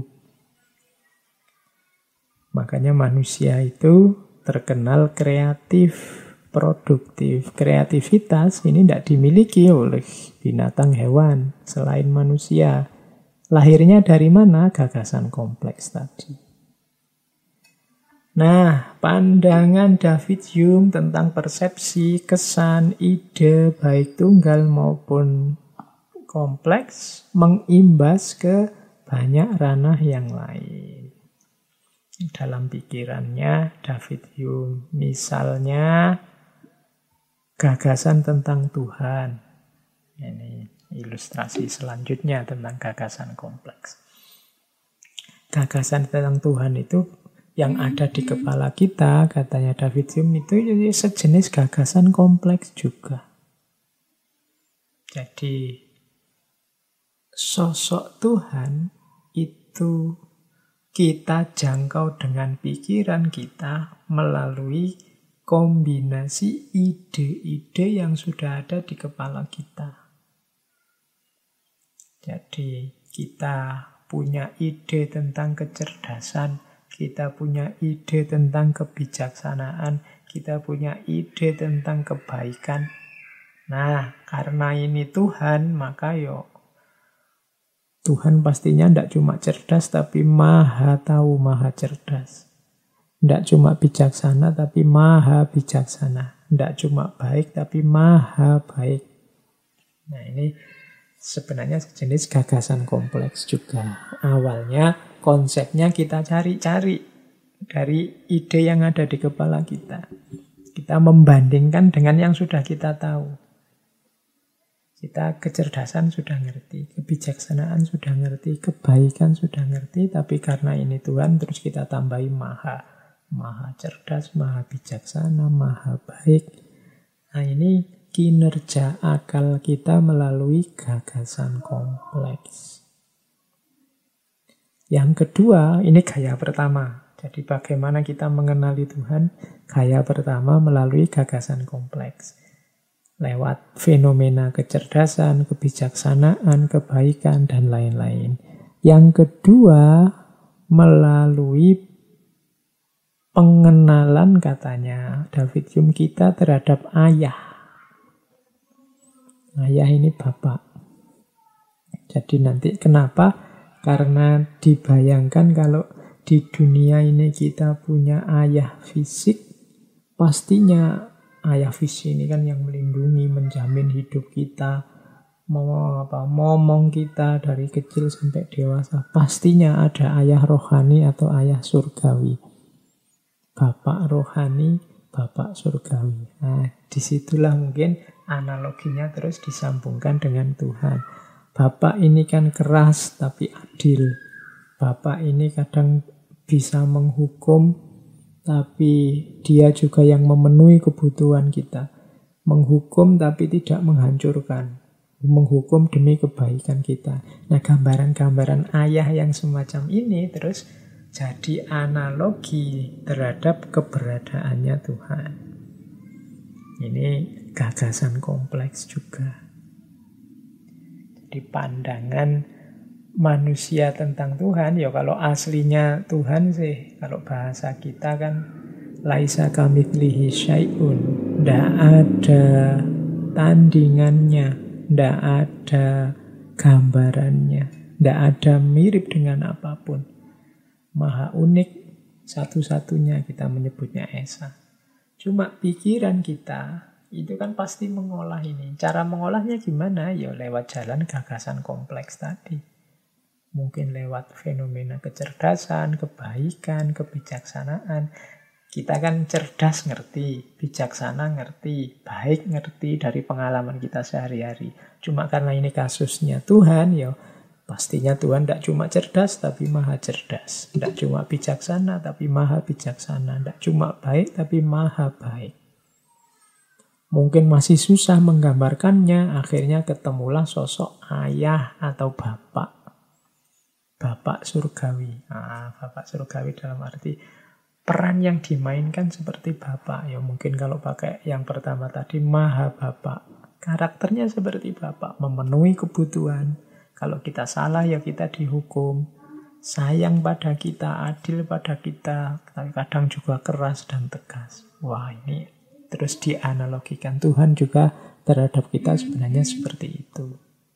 Makanya manusia itu terkenal kreatif, produktif. Kreativitas ini tidak dimiliki oleh binatang hewan selain manusia. Lahirnya dari mana? Gagasan kompleks tadi. Nah, pandangan David Hume tentang persepsi, kesan, ide, baik tunggal maupun kompleks, mengimbas ke banyak ranah yang lain. Dalam pikirannya David Hume, misalnya gagasan tentang Tuhan. Ini ilustrasi selanjutnya tentang gagasan kompleks. Gagasan tentang Tuhan itu yang ada di kepala kita, katanya David Hume, itu sejenis gagasan kompleks juga. Jadi, sosok Tuhan itu kita jangkau dengan pikiran kita melalui kombinasi ide-ide yang sudah ada di kepala kita. Jadi, kita punya ide tentang kecerdasan, kita punya ide tentang kebijaksanaan, kita punya ide tentang kebaikan. Nah, karena ini Tuhan, maka Tuhan pastinya tidak cuma cerdas, tapi maha tahu, maha cerdas. Tidak cuma bijaksana, tapi maha bijaksana. Tidak cuma baik, tapi maha baik. Nah, ini sebenarnya sejenis gagasan kompleks juga. Awalnya konsepnya kita cari-cari dari ide yang ada di kepala kita. Kita membandingkan dengan yang sudah kita tahu. Kita kecerdasan sudah ngerti, kebijaksanaan sudah ngerti, kebaikan sudah ngerti, tapi karena ini Tuhan terus kita tambahi maha cerdas, maha bijaksana, maha baik. Nah, ini kinerja akal kita melalui gagasan kompleks. Yang kedua, ini gaya pertama. Jadi bagaimana kita mengenali Tuhan? Gaya pertama melalui gagasan kompleks. Lewat fenomena kecerdasan, kebijaksanaan, kebaikan, dan lain-lain. Yang kedua, melalui pengenalan, katanya David Hume, kita terhadap ayah. Ayah ini bapak. Jadi nanti kenapa? Karena dibayangkan kalau di dunia ini kita punya ayah fisik, pastinya ayah fisik ini kan yang melindungi, menjamin hidup kita, momong kita dari kecil sampai dewasa. Pastinya ada ayah rohani atau ayah surgawi. Bapak rohani, bapak surgawi. Nah, disitulah mungkin analoginya terus disambungkan dengan Tuhan. Bapak ini kan keras tapi adil. Bapak ini kadang bisa menghukum, tapi dia juga yang memenuhi kebutuhan kita. Menghukum tapi tidak menghancurkan. Menghukum demi kebaikan kita. Nah, gambaran-gambaran ayah yang semacam ini terus jadi analogi terhadap keberadaannya Tuhan. Ini gagasan kompleks juga. Di pandangan manusia tentang Tuhan, kalau aslinya Tuhan sih, kalau bahasa kita kan laisa kamitslihi syai'un, tidak ada tandingannya, tidak ada gambarannya, tidak ada mirip dengan apapun. Maha unik, satu-satunya kita menyebutnya Esa. Cuma pikiran kita itu kan pasti mengolah ini. Cara mengolahnya gimana? Lewat jalan gagasan kompleks tadi. Mungkin lewat fenomena kecerdasan, kebaikan, kebijaksanaan. Kita kan cerdas ngerti, bijaksana ngerti, baik ngerti dari pengalaman kita sehari-hari. Cuma karena ini kasusnya Tuhan, pastinya Tuhan tidak cuma cerdas, tapi maha cerdas. Tidak cuma bijaksana, tapi maha bijaksana. Tidak cuma baik, tapi maha baik. Mungkin masih susah menggambarkannya, akhirnya ketemulah sosok ayah atau bapak. Bapak surgawi. Bapak surgawi dalam arti peran yang dimainkan seperti bapak. Ya mungkin kalau pakai yang pertama tadi, maha bapak. Karakternya seperti bapak, memenuhi kebutuhan. Kalau kita salah ya kita dihukum. Sayang pada kita, adil pada kita, tapi kadang juga keras dan tegas. Wah, ini terus dianalogikan Tuhan juga terhadap kita sebenarnya seperti itu.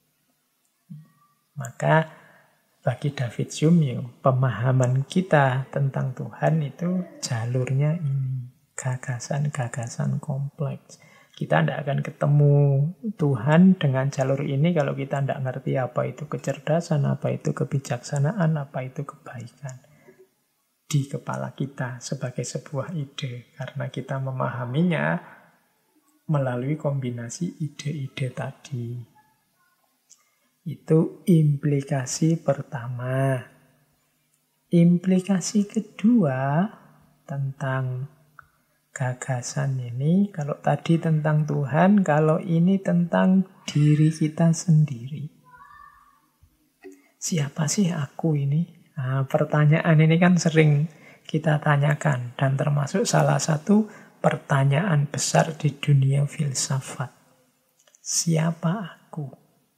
Maka bagi David Hume, pemahaman kita tentang Tuhan itu jalurnya ini. Gagasan-gagasan kompleks. Kita tidak akan ketemu Tuhan dengan jalur ini kalau kita tidak ngerti apa itu kecerdasan, apa itu kebijaksanaan, apa itu kebaikan. Di kepala kita sebagai sebuah ide. Karena kita memahaminya melalui kombinasi ide-ide tadi. Itu implikasi pertama. Implikasi kedua tentang gagasan ini, kalau tadi tentang Tuhan, kalau ini tentang diri kita sendiri. Siapa sih aku ini? Pertanyaan ini kan sering kita tanyakan, dan termasuk salah satu pertanyaan besar di dunia filsafat. Siapa aku?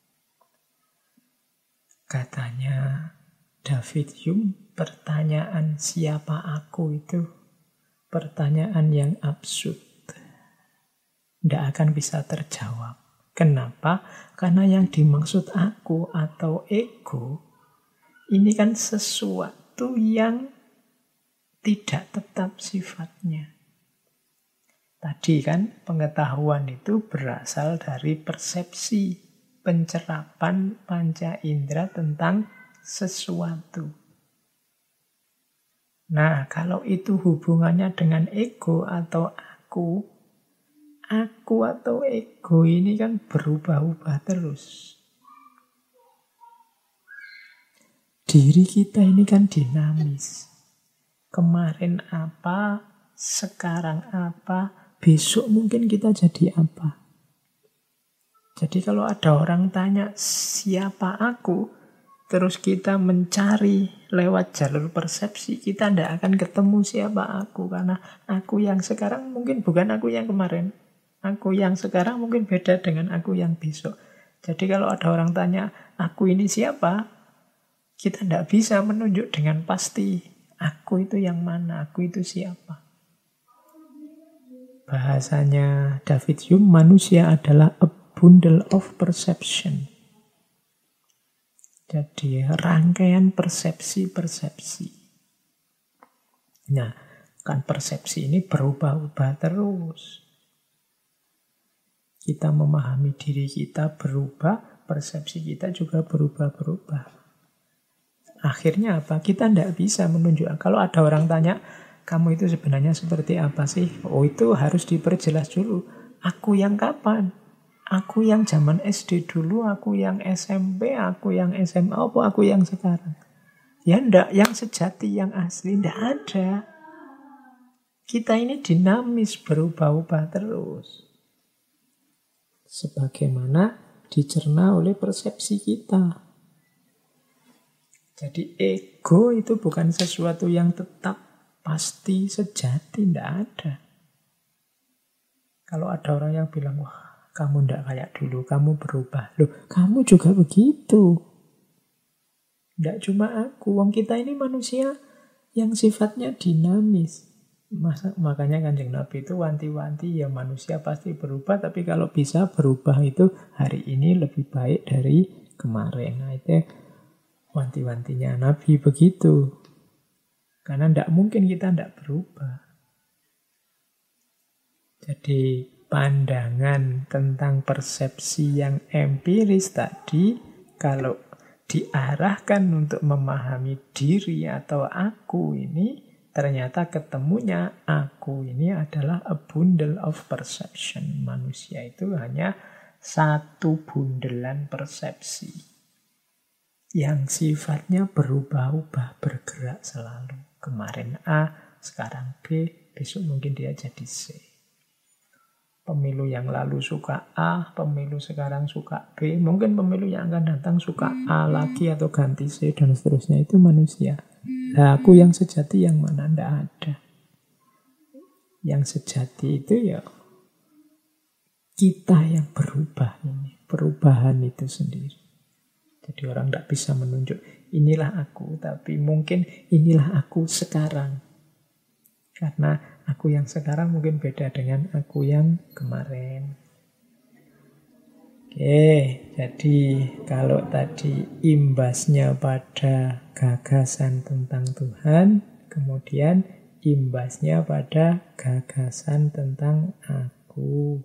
Katanya David Hume, pertanyaan siapa aku itu pertanyaan yang absurd. Tidak akan bisa terjawab. Kenapa? Karena yang dimaksud aku atau ego ini kan sesuatu yang tidak tetap sifatnya. Tadi kan pengetahuan itu berasal dari persepsi, pencerapan panca indera tentang sesuatu. Nah, kalau itu hubungannya dengan ego atau aku atau ego ini kan berubah-ubah terus. Diri kita ini kan dinamis. Kemarin apa, sekarang apa, besok mungkin kita jadi apa. Jadi kalau ada orang tanya siapa aku, terus kita mencari lewat jalur persepsi, kita tidak akan ketemu siapa aku. Karena aku yang sekarang mungkin bukan aku yang kemarin. Aku yang sekarang mungkin beda dengan aku yang besok. Jadi kalau ada orang tanya, aku ini siapa? Kita tidak bisa menunjuk dengan pasti. Aku itu yang mana? Aku itu siapa? Bahasanya David Hume, manusia adalah a bundle of perception. Jadi rangkaian persepsi-persepsi. Nah, kan persepsi ini berubah-ubah terus. Kita memahami diri kita berubah, persepsi kita juga berubah-berubah. Akhirnya apa? Kita tidak bisa menunjukkan. Kalau ada orang tanya, kamu itu sebenarnya seperti apa sih? Oh, itu harus diperjelas dulu. Aku yang kapan? Aku yang zaman SD dulu, aku yang SMP, aku yang SMA, apa aku yang sekarang? Ya enggak, yang sejati, yang asli, enggak ada. Kita ini dinamis, berubah-ubah terus. Sebagaimana dicerna oleh persepsi kita. Jadi ego itu bukan sesuatu yang tetap, pasti, sejati, enggak ada. Kalau ada orang yang bilang, wah, kamu tidak kayak dulu, kamu berubah. Loh, kamu juga begitu. Tidak cuma aku, wong kita ini manusia yang sifatnya dinamis. Makanya Kanjeng Nabi itu wanti-wanti, ya manusia pasti berubah, tapi kalau bisa berubah itu hari ini lebih baik dari kemarin. Nah, itu wanti-wantinya Nabi begitu. Karena tidak mungkin kita tidak berubah. Jadi pandangan tentang persepsi yang empiris tadi, kalau diarahkan untuk memahami diri atau aku ini, ternyata ketemunya aku ini adalah a bundle of perception. Manusia itu hanya satu bundelan persepsi yang sifatnya berubah-ubah, bergerak selalu. Kemarin A, sekarang B, besok mungkin dia jadi C. Pemilu yang lalu suka A, pemilu sekarang suka B, mungkin pemilu yang akan datang suka A lagi atau ganti C dan seterusnya. Itu manusia. Nah, aku yang sejati yang mana? Nggak ada. Yang sejati itu ya kita yang berubah ini. Perubahan itu sendiri. Jadi orang tidak bisa menunjuk inilah aku, tapi mungkin inilah aku sekarang. Karena aku yang sekarang mungkin beda dengan aku yang kemarin. Oke, jadi kalau tadi imbasnya pada gagasan tentang Tuhan, kemudian imbasnya pada gagasan tentang aku.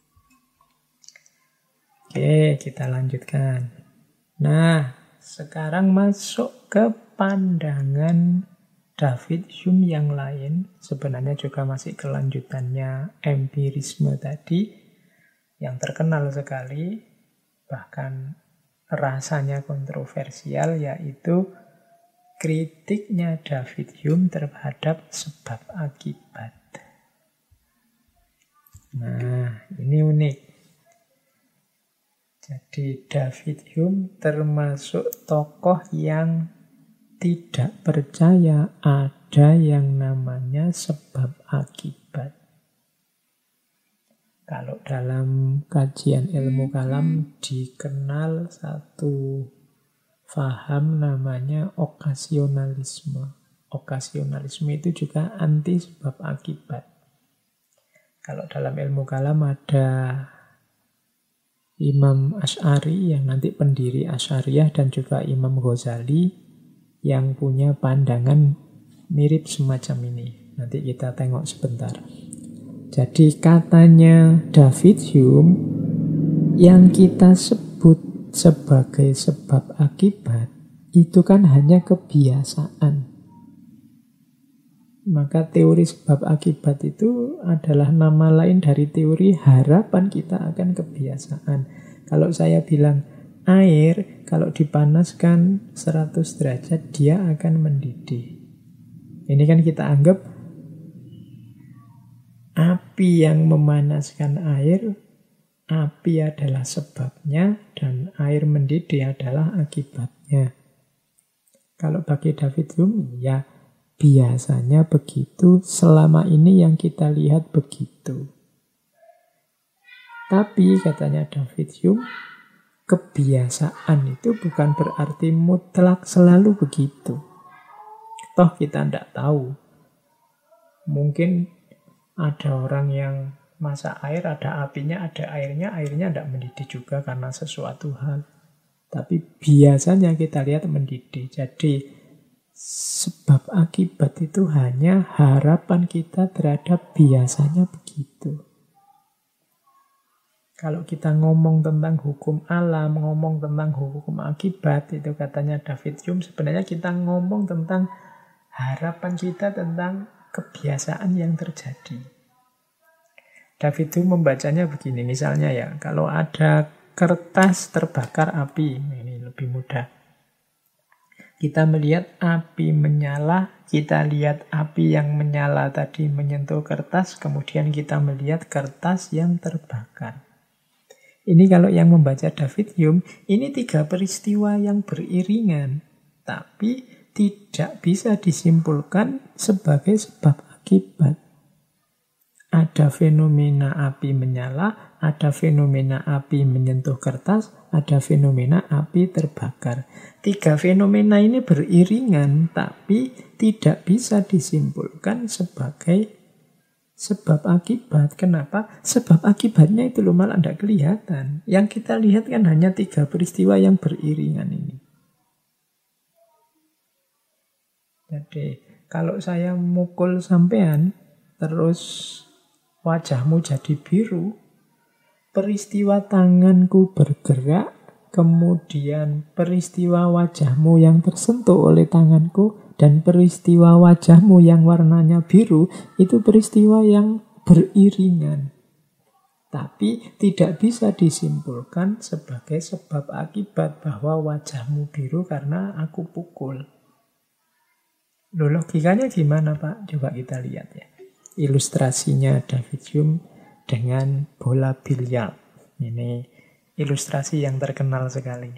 Oke, kita lanjutkan. Nah, sekarang masuk ke pandangan David Hume yang lain. Sebenarnya juga masih kelanjutannya empirisme tadi, yang terkenal sekali, bahkan rasanya kontroversial, yaitu kritiknya David Hume terhadap sebab akibat. Nah, ini unik. Jadi David Hume termasuk tokoh yang tidak percaya ada yang namanya sebab akibat. Kalau dalam kajian ilmu kalam dikenal satu faham namanya okasionalisme. Okasionalisme itu juga anti sebab akibat. Kalau dalam ilmu kalam ada Imam Asy'ari yang nanti pendiri Asy'ariyah dan juga Imam Ghazali yang punya pandangan mirip semacam ini. Nanti kita tengok sebentar. Jadi katanya David Hume, yang kita sebut sebagai sebab akibat itu kan hanya kebiasaan. Maka teori sebab akibat itu adalah nama lain dari teori harapan kita akan kebiasaan. Kalau saya bilang air, kalau dipanaskan 100 derajat, dia akan mendidih. Ini kan kita anggap api yang memanaskan air, api adalah sebabnya, dan air mendidih adalah akibatnya. Kalau bagi David Hume, ya biasanya begitu, selama ini yang kita lihat begitu. Tapi katanya David Hume, kebiasaan itu bukan berarti mutlak selalu begitu. Toh kita tidak tahu. Mungkin ada orang yang masak air, ada apinya, ada airnya tidak mendidih juga karena sesuatu hal. Tapi biasanya kita lihat mendidih. Jadi sebab akibat itu hanya harapan kita terhadap biasanya begitu. Kalau kita ngomong tentang hukum alam, ngomong tentang hukum akibat, itu katanya David Hume, sebenarnya kita ngomong tentang harapan kita tentang kebiasaan yang terjadi. David Hume membacanya begini, misalnya ya, kalau ada kertas terbakar api, ini lebih mudah. Kita melihat api menyala, kita lihat api yang menyala tadi menyentuh kertas, kemudian kita melihat kertas yang terbakar. Ini kalau yang membaca David Hume, ini 3 peristiwa yang beriringan, tapi tidak bisa disimpulkan sebagai sebab akibat. Ada fenomena api menyala, ada fenomena api menyentuh kertas, ada fenomena api terbakar. 3 fenomena ini beriringan, tapi tidak bisa disimpulkan sebagai sebab akibat. Kenapa? Sebab akibatnya itu loh malah tidak kelihatan. Yang kita lihat kan hanya 3 peristiwa yang beriringan ini. Jadi kalau saya mukul sampean, terus wajahmu jadi biru, peristiwa tanganku bergerak, kemudian peristiwa wajahmu yang tersentuh oleh tanganku, dan peristiwa wajahmu yang warnanya biru, itu peristiwa yang beriringan. Tapi tidak bisa disimpulkan sebagai sebab akibat bahwa wajahmu biru karena aku pukul. Loh, logikanya gimana Pak? Coba kita lihat ya. Ilustrasinya David Hume dengan bola biliar. Ini ilustrasi yang terkenal sekali.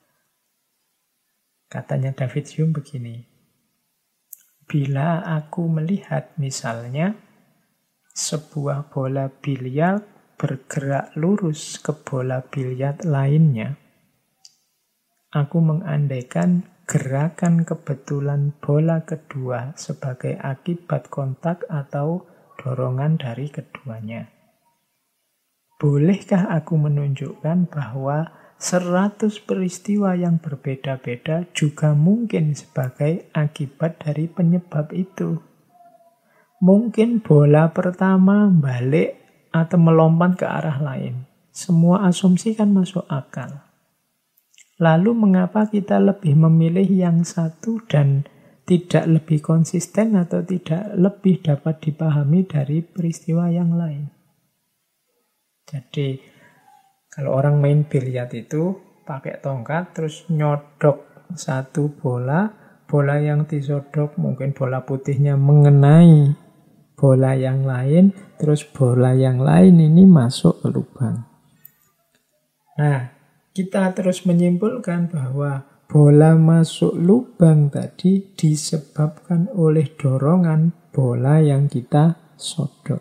Katanya David Hume begini, bila aku melihat misalnya sebuah bola biliar bergerak lurus ke bola biliar lainnya, aku mengandaikan gerakan kebetulan bola kedua sebagai akibat kontak atau dorongan dari keduanya. Bolehkah aku menunjukkan bahwa 100 peristiwa yang berbeda-beda juga mungkin sebagai akibat dari penyebab itu? Mungkin bola pertama balik atau melompat ke arah lain. Semua asumsi kan masuk akal. Lalu mengapa kita lebih memilih yang satu dan tidak lebih konsisten atau tidak lebih dapat dipahami dari peristiwa yang lain? Jadi kalau orang main biliar itu pakai tongkat terus nyodok satu bola, bola yang disodok mungkin bola putihnya mengenai bola yang lain, terus bola yang lain ini masuk ke lubang. Nah, kita terus menyimpulkan bahwa bola masuk lubang tadi disebabkan oleh dorongan bola yang kita sodok.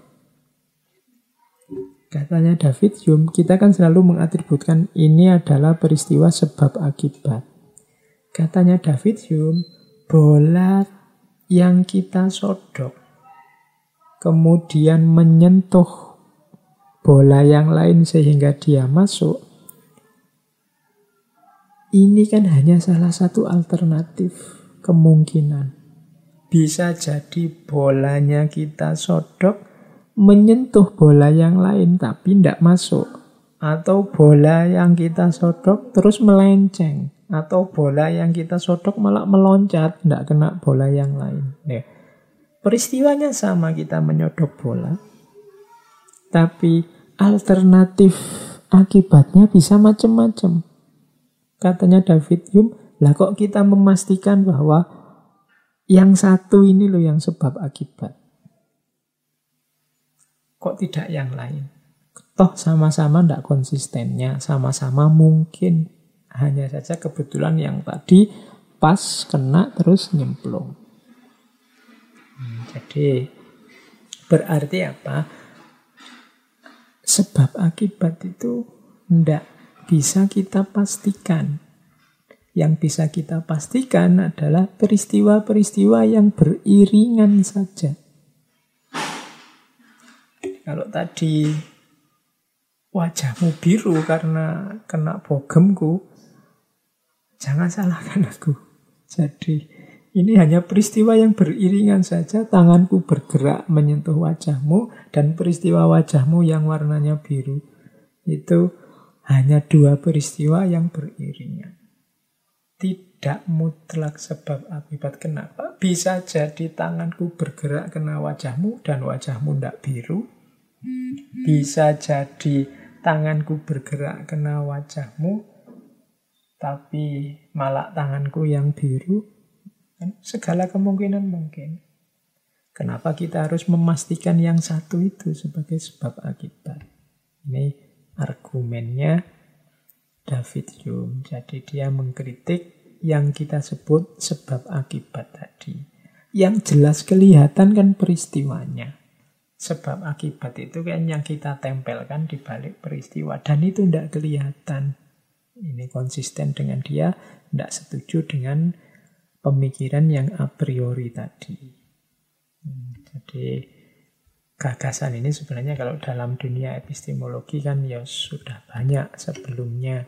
Katanya David Hume, kita kan selalu mengatributkan ini adalah peristiwa sebab akibat. Katanya David Hume, bola yang kita sodok kemudian menyentuh bola yang lain sehingga dia masuk, ini kan hanya salah satu alternatif kemungkinan. Bisa jadi bolanya kita sodok menyentuh bola yang lain tapi tidak masuk. Atau bola yang kita sodok terus melenceng. Atau bola yang kita sodok malah meloncat, tidak kena bola yang lain. Nah, peristiwanya sama, kita menyodok bola. Tapi alternatif akibatnya bisa macam-macam. Katanya David Hume, lah kok kita memastikan bahwa yang satu ini loh yang sebab akibat. Kok tidak yang lain? Toh sama-sama tidak konsistennya, sama-sama mungkin. Hanya saja kebetulan yang tadi pas kena terus nyemplung. Jadi berarti apa? Sebab akibat itu tidak bisa kita pastikan. Yang bisa kita pastikan adalah peristiwa-peristiwa yang beriringan saja. Kalau tadi wajahmu biru karena kena bogemku, jangan salahkan aku. Jadi ini hanya peristiwa yang beriringan saja, tanganku bergerak menyentuh wajahmu, dan peristiwa wajahmu yang warnanya biru. Itu hanya dua peristiwa yang beriringan. Tidak mutlak sebab akibat. Kenapa? Bisa jadi tanganku bergerak kena wajahmu dan wajahmu tidak biru. Bisa jadi tanganku bergerak kena wajahmu tapi malah tanganku yang biru. Segala kemungkinan mungkin. Kenapa kita harus memastikan yang satu itu sebagai sebab akibat? Ini argumennya David Hume. Jadi dia mengkritik yang kita sebut sebab akibat tadi. Yang jelas kelihatan kan peristiwanya. Sebab akibat itu kan yang kita tempelkan di balik peristiwa. Dan itu tidak kelihatan. Ini konsisten dengan dia. Tidak setuju dengan pemikiran yang a priori tadi. Jadi gagasan ini sebenarnya kalau dalam dunia epistemologi kan ya sudah banyak sebelumnya.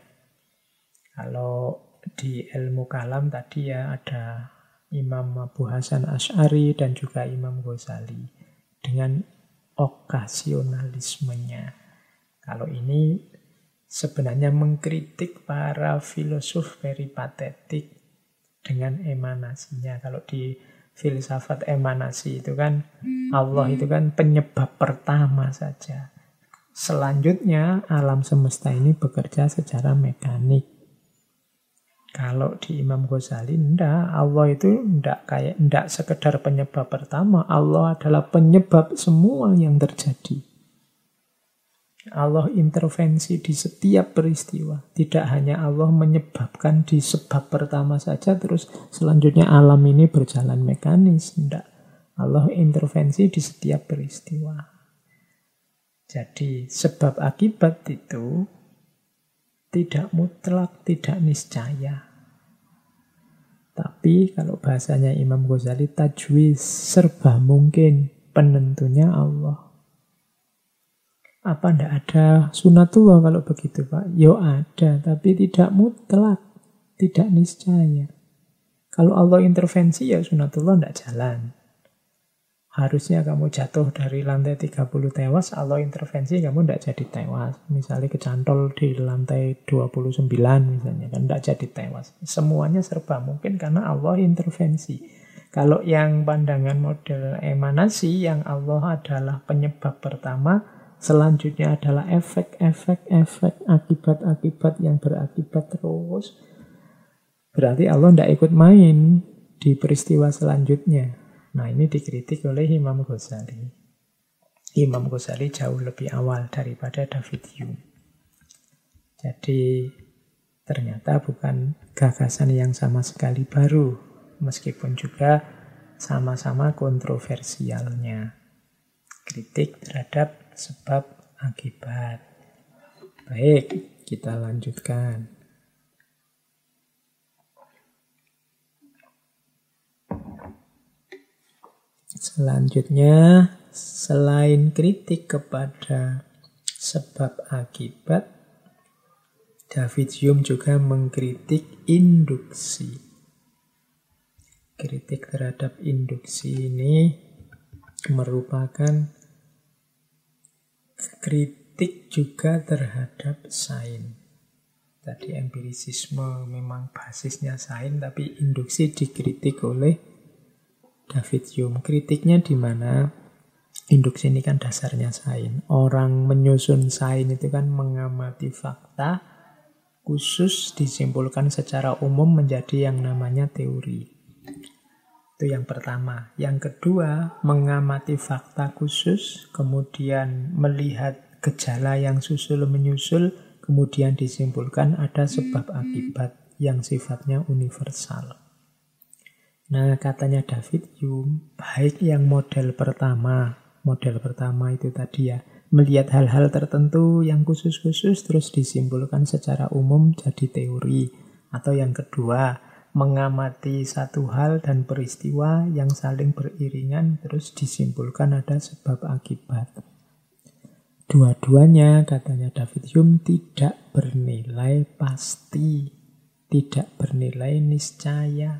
Kalau di ilmu kalam tadi ya ada Imam Abu Hasan Asy'ari dan juga Imam Ghazali dengan okasionalismenya. Kalau ini sebenarnya mengkritik para filosof peripatetik dengan emanasinya. Kalau di filsafat emanasi itu kan Allah itu kan penyebab pertama saja. Selanjutnya alam semesta ini bekerja secara mekanik. Kalau di Imam Ghazali enggak, Allah itu enggak sekedar penyebab pertama, Allah adalah penyebab semua yang terjadi. Allah intervensi di setiap peristiwa. Tidak hanya Allah menyebabkan di sebab pertama saja, terus selanjutnya alam ini berjalan mekanis. Tidak. Allah intervensi di setiap peristiwa. Jadi sebab akibat itu tidak mutlak, tidak niscaya. Tapi kalau bahasanya Imam Ghazali, tajwiz, serba mungkin, penentunya Allah. Apa ndak ada sunatullah kalau begitu, Pak? Yo ada, tapi tidak mutlak, tidak niscaya. Kalau Allah intervensi, ya sunatullah ndak jalan. Harusnya kamu jatuh dari lantai 30 tewas, Allah intervensi, kamu ndak jadi tewas. Misalnya kecantol di lantai 29 misalnya, kan ndak jadi tewas. Semuanya serba mungkin karena Allah intervensi. Kalau yang pandangan model emanasi, yang Allah adalah penyebab pertama, selanjutnya adalah efek-efek, akibat-akibat yang berakibat terus. Berarti Allah tidak ikut main di peristiwa selanjutnya. Nah, ini dikritik oleh Imam Ghazali. Imam Ghazali jauh lebih awal daripada David Hume. Jadi, ternyata bukan gagasan yang sama sekali baru, meskipun juga sama-sama kontroversialnya. Kritik terhadap sebab akibat. Baik, kita lanjutkan. Selanjutnya, selain kritik kepada sebab akibat, David Hume juga mengkritik induksi. Kritik terhadap induksi ini merupakan kritik juga terhadap sains. Tadi empirisisme memang basisnya sains, tapi induksi dikritik oleh David Hume. Kritiknya di mana? Induksi ini kan dasarnya sains. Orang menyusun sains itu kan mengamati fakta, khusus disimpulkan secara umum menjadi yang namanya teori. Itu yang pertama. Yang kedua, mengamati fakta khusus, kemudian melihat gejala yang susul-menyusul, kemudian disimpulkan ada sebab akibat yang sifatnya universal. Nah, katanya David Hume, baik yang model pertama itu tadi ya, melihat hal-hal tertentu yang khusus-khusus terus disimpulkan secara umum jadi teori. Atau yang kedua, mengamati satu hal dan peristiwa yang saling beriringan terus disimpulkan ada sebab akibat. Dua-duanya, katanya David Hume, tidak bernilai pasti, tidak bernilai niscaya.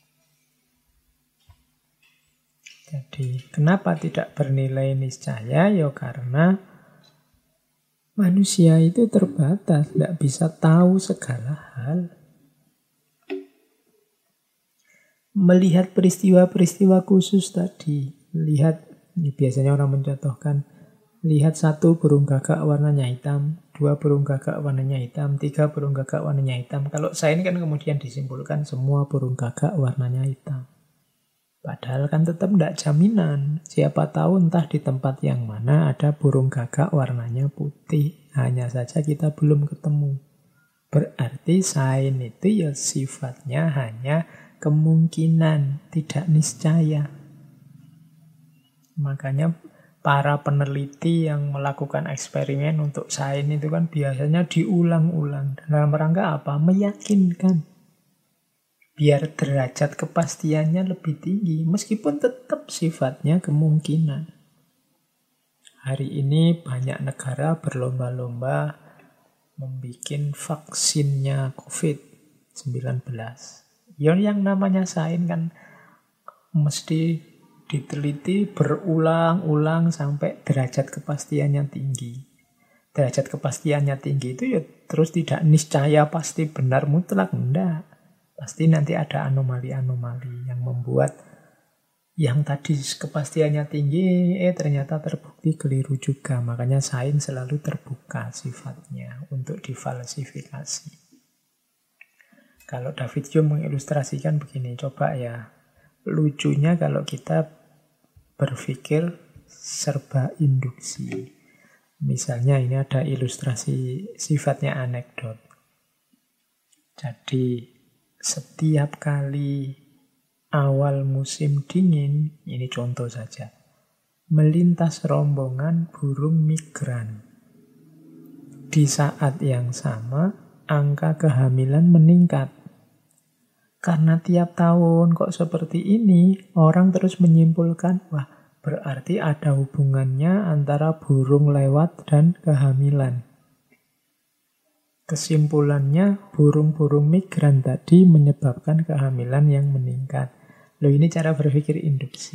Jadi, kenapa tidak bernilai niscaya? Ya karena manusia itu terbatas, tidak bisa tahu segala hal. Melihat peristiwa-peristiwa khusus tadi, lihat, biasanya orang mencontohkan, lihat 1 burung gagak warnanya hitam, 2 burung gagak warnanya hitam, 3 burung gagak warnanya hitam. Kalau sains kan kemudian disimpulkan semua burung gagak warnanya hitam. Padahal kan tetap tidak jaminan. Siapa tahu entah di tempat yang mana ada burung gagak warnanya putih. Hanya saja kita belum ketemu. Berarti sains itu ya sifatnya hanya kemungkinan, tidak niscaya. Makanya para peneliti yang melakukan eksperimen untuk sains itu kan biasanya diulang-ulang. Dalam rangka apa? Meyakinkan. Biar derajat kepastiannya lebih tinggi, meskipun tetap sifatnya kemungkinan. Hari ini banyak negara berlomba-lomba membuat vaksinnya COVID-19. Yang namanya sains kan mesti diteliti berulang-ulang sampai derajat kepastiannya tinggi. Derajat kepastiannya tinggi itu ya terus tidak niscaya pasti benar mutlak, enggak. Pasti nanti ada anomali-anomali yang membuat yang tadi kepastiannya tinggi, ternyata terbukti keliru juga. Makanya sains selalu terbuka sifatnya untuk difalsifikasi. Kalau David Hume mengilustrasikan begini, coba ya, lucunya kalau kita berpikir serba induksi. Misalnya ini ada ilustrasi sifatnya anekdot. Jadi setiap kali awal musim dingin, ini contoh saja, melintas rombongan burung migran. Di saat yang sama, angka kehamilan meningkat. Karena tiap tahun kok seperti ini, orang terus menyimpulkan, wah, berarti ada hubungannya antara burung lewat dan kehamilan. Kesimpulannya, burung-burung migran tadi menyebabkan kehamilan yang meningkat. Loh, ini cara berpikir induksi.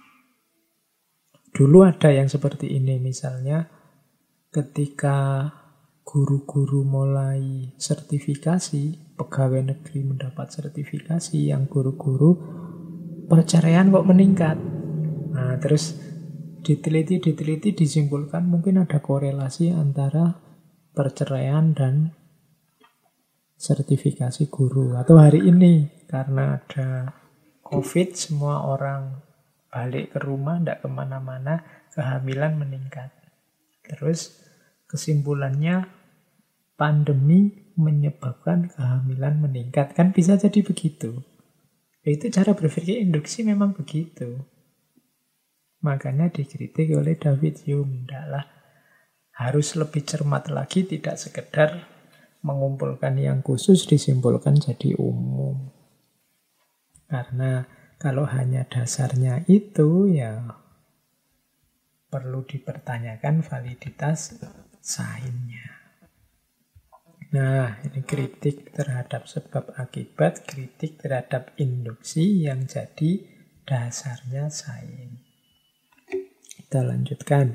Dulu ada yang seperti ini, misalnya ketika guru-guru mulai sertifikasi, pegawai negeri mendapat sertifikasi, yang guru-guru perceraian kok meningkat. Nah, terus diteliti disimpulkan mungkin ada korelasi antara perceraian dan sertifikasi guru. Atau hari ini karena ada COVID, semua orang balik ke rumah, tidak kemana-mana, kehamilan meningkat. Terus kesimpulannya pandemi menyebabkan kehamilan meningkat. Kan bisa jadi begitu. Itu cara berpikir induksi memang begitu. Makanya dikritik oleh David Hume. Tidaklah, harus lebih cermat lagi, tidak sekedar mengumpulkan yang khusus disimpulkan jadi umum. Karena kalau hanya dasarnya itu, ya perlu dipertanyakan validitas sainnya. Nah, ini kritik terhadap sebab akibat, kritik terhadap induksi yang jadi dasarnya sains. Kita lanjutkan.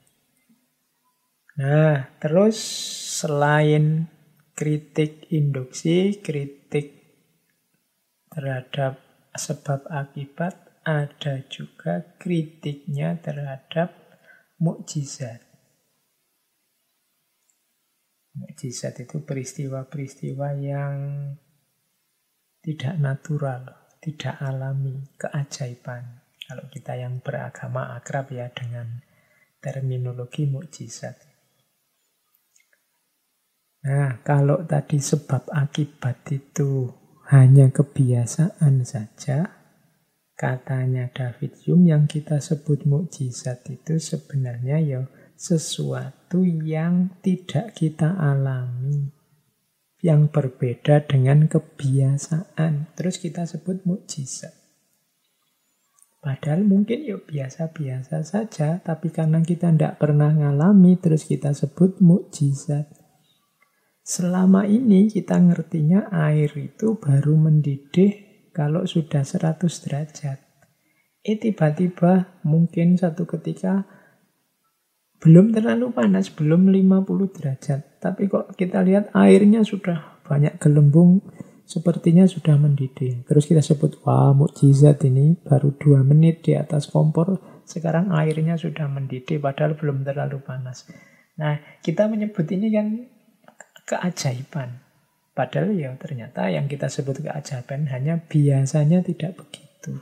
Nah, terus selain kritik induksi, kritik terhadap sebab akibat, ada juga kritiknya terhadap mukjizat. Mukjizat itu peristiwa-peristiwa yang tidak natural, tidak alami, keajaiban. Kalau kita yang beragama akrab ya dengan terminologi mukjizat. Nah, kalau tadi sebab akibat itu hanya kebiasaan saja, katanya David Hume yang kita sebut mukjizat itu sebenarnya ya sesuatu yang tidak kita alami, yang berbeda dengan kebiasaan. Terus kita sebut mukjizat. Padahal mungkin ya biasa-biasa saja, tapi karena kita tidak pernah ngalami, terus kita sebut mukjizat. Selama ini kita ngertinya air itu baru mendidih kalau sudah 100 derajat. Tiba-tiba mungkin satu ketika belum terlalu panas, belum 50 derajat. Tapi kok kita lihat airnya sudah banyak gelembung, sepertinya sudah mendidih. Terus kita sebut, wah mukjizat ini, baru 2 menit di atas kompor, sekarang airnya sudah mendidih, padahal belum terlalu panas. Nah, kita menyebut ini kan keajaiban. Padahal ya ternyata yang kita sebut keajaiban hanya biasanya tidak begitu.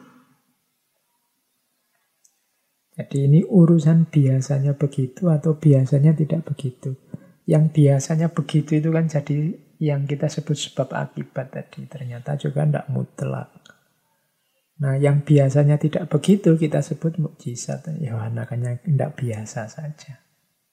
Jadi ini urusan biasanya begitu atau biasanya tidak begitu. Yang biasanya begitu itu kan jadi yang kita sebut sebab akibat tadi. Ternyata juga tidak mutlak. Nah, yang biasanya tidak begitu kita sebut mukjizat. Ya, makanya tidak biasa saja.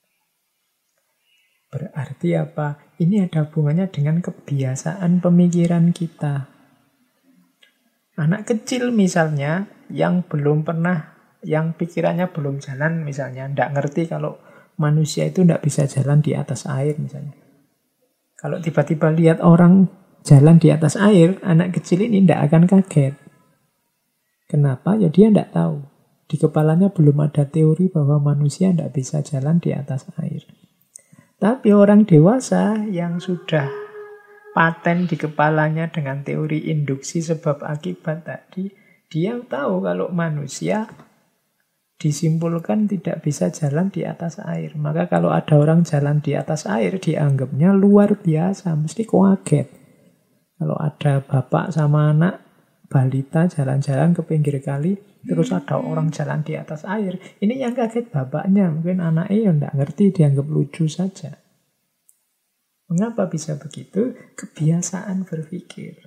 Berarti apa? Ini ada hubungannya dengan kebiasaan pemikiran kita. Anak kecil misalnya yang belum pernah, yang pikirannya belum jalan misalnya, tidak ngerti kalau manusia itu tidak bisa jalan di atas air misalnya. Kalau tiba-tiba lihat orang jalan di atas air, anak kecil ini tidak akan kaget. Kenapa? Ya dia tidak tahu. Di kepalanya belum ada teori bahwa manusia tidak bisa jalan di atas air. Tapi orang dewasa yang sudah paten di kepalanya dengan teori induksi sebab akibat tadi, dia tahu kalau manusia disimpulkan tidak bisa jalan di atas air. Maka kalau ada orang jalan di atas air, dianggapnya luar biasa, mesti kaget. Kalau ada bapak sama anak balita jalan-jalan ke pinggir kali, terus ada orang jalan di atas air. Ini yang kaget bapaknya, mungkin anaknya yang nggak ngerti, dianggap lucu saja. Mengapa bisa begitu? Kebiasaan berpikir.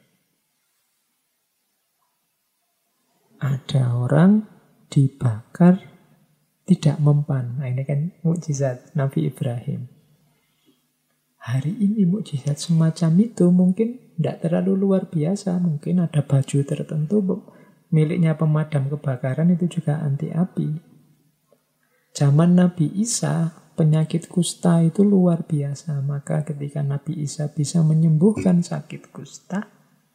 Ada orang dibakar tidak mempan. Nah, ini kan mukjizat Nabi Ibrahim. Hari ini mukjizat semacam itu mungkin tidak terlalu luar biasa. Mungkin ada baju tertentu miliknya pemadam kebakaran itu juga anti api. Zaman Nabi Isa, penyakit kusta itu luar biasa. Maka ketika Nabi Isa bisa menyembuhkan sakit kusta,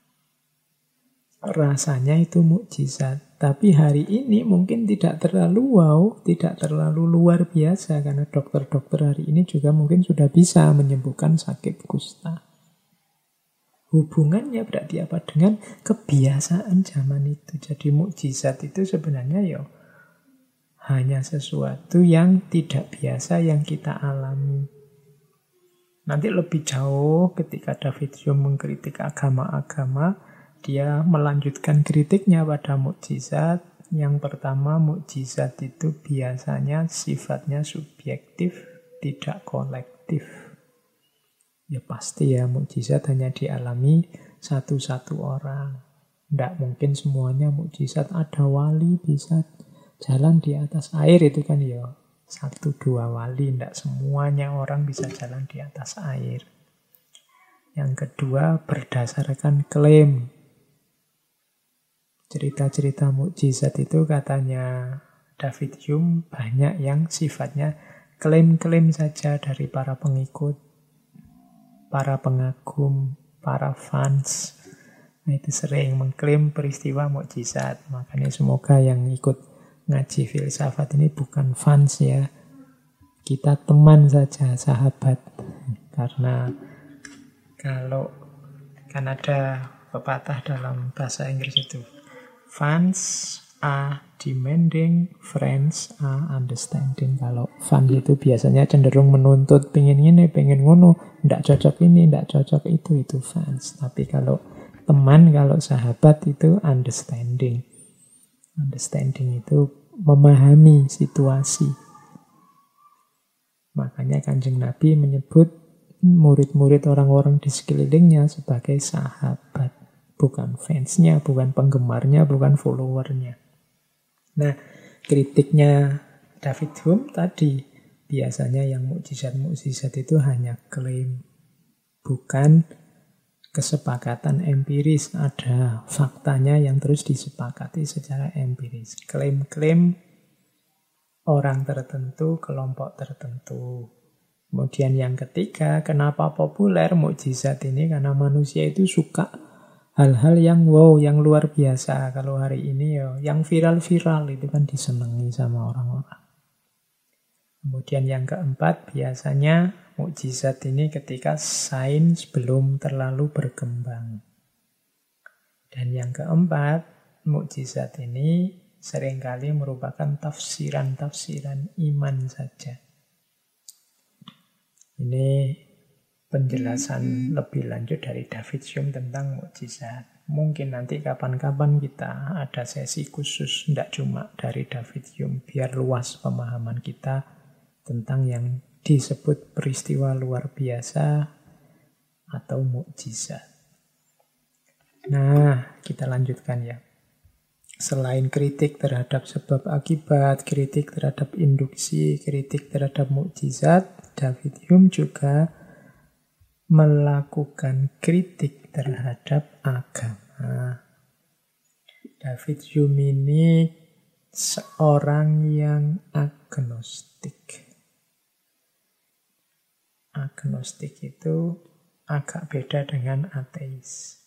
rasanya itu mukjizat. Tapi hari ini mungkin tidak terlalu wow, tidak terlalu luar biasa. Karena dokter-dokter hari ini juga mungkin sudah bisa menyembuhkan sakit kusta. Hubungannya berarti apa? Dengan kebiasaan zaman itu. Jadi mukjizat itu sebenarnya ya hanya sesuatu yang tidak biasa yang kita alami. Nanti lebih jauh ketika David Hume mengkritik agama-agama, dia melanjutkan kritiknya pada mukjizat. Yang pertama, mukjizat itu biasanya sifatnya subjektif, tidak kolektif. Ya pasti ya, mukjizat hanya dialami satu-satu orang. Tidak mungkin semuanya mukjizat. Ada wali bisa jalan di atas air, itu kan ya 1-2 wali. Tidak semuanya orang bisa jalan di atas air. Yang kedua, berdasarkan klaim. Cerita-cerita mukjizat itu katanya David Hume banyak yang sifatnya klaim-klaim saja dari para pengikut, para pengagum, para fans. Nah, itu sering mengklaim peristiwa mukjizat. Makanya semoga yang ikut ngaji filsafat ini bukan fans ya. Kita teman saja, sahabat. Karena kalau kan ada pepatah dalam bahasa Inggris itu, fans are demanding, friends are understanding. Kalau fans itu biasanya cenderung menuntut, pengen ini, pengen ngono, ndak cocok ini, ndak cocok itu fans. Tapi kalau teman, kalau sahabat itu understanding. Understanding itu memahami situasi. Makanya Kanjeng Nabi menyebut murid-murid orang-orang di sekelilingnya sebagai sahabat. Bukan fansnya, bukan penggemarnya, bukan followernya. Nah, kritiknya David Hume tadi, biasanya yang mukjizat-mukjizat itu hanya klaim, bukan kesepakatan empiris. Ada faktanya yang terus disepakati secara empiris. Klaim-klaim orang tertentu, kelompok tertentu. Kemudian yang ketiga, kenapa populer mukjizat ini? Karena manusia itu suka hal-hal yang wow, yang luar biasa. Kalau hari ini ya, yang viral-viral itu kan disenangi sama orang-orang. Kemudian yang keempat, biasanya mukjizat ini ketika sains belum terlalu berkembang. Dan yang keempat, mukjizat ini seringkali merupakan tafsiran-tafsiran iman saja. Ini penjelasan lebih lanjut dari David Hume tentang mukjizat. Mungkin nanti kapan-kapan kita ada sesi khusus, tidak cuma dari David Hume, biar luas pemahaman kita tentang yang disebut peristiwa luar biasa atau mukjizat. Nah, kita lanjutkan ya. Selain kritik terhadap sebab akibat, kritik terhadap induksi, kritik terhadap mukjizat, David Hume juga melakukan kritik terhadap agama. David Hume ini seorang yang agnostik. Agnostik itu agak beda dengan ateis.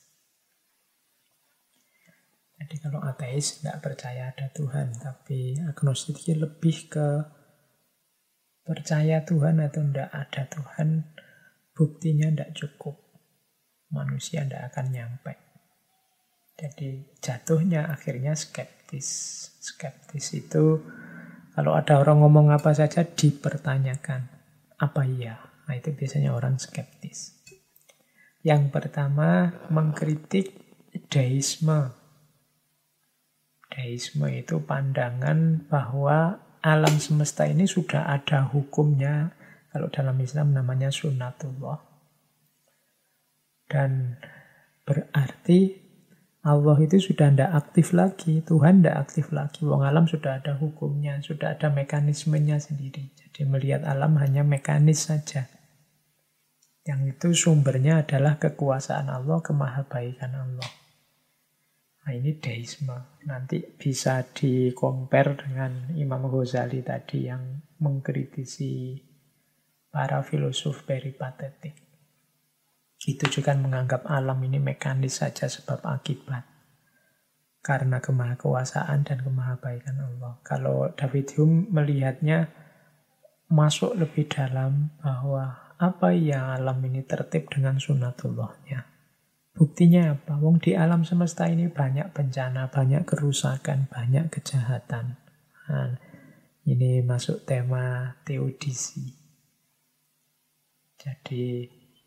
Jadi kalau ateis tidak percaya ada Tuhan, tapi agnostik lebih ke percaya Tuhan atau tidak ada Tuhan. Buktinya tidak cukup. Manusia tidak akan nyampe. Jadi jatuhnya akhirnya skeptis. Skeptis itu kalau ada orang ngomong apa saja dipertanyakan. Apa iya? Nah itu biasanya orang skeptis. Yang pertama mengkritik deisme. Deisme itu pandangan bahwa alam semesta ini sudah ada hukumnya. Kalau dalam Islam namanya sunnatullah. Dan berarti Allah itu sudah tidak aktif lagi. Tuhan tidak aktif lagi. Wong alam sudah ada hukumnya. Sudah ada mekanismenya sendiri. Jadi melihat alam hanya mekanis saja. Yang itu sumbernya adalah kekuasaan Allah, kemahabaikan Allah. Nah ini deisme. Nanti bisa di-compare dengan Imam Ghazali tadi yang mengkritisi para filosof peripatetik. Itu juga menganggap alam ini mekanis saja sebab akibat. Karena kemahakuasaan dan kemahabaikan Allah. Kalau David Hume melihatnya masuk lebih dalam bahwa apa ya alam ini tertib dengan sunnatullahnya. Buktinya apa? Wong di alam semesta ini banyak bencana, banyak kerusakan, banyak kejahatan. Nah, ini masuk tema teodisi. Jadi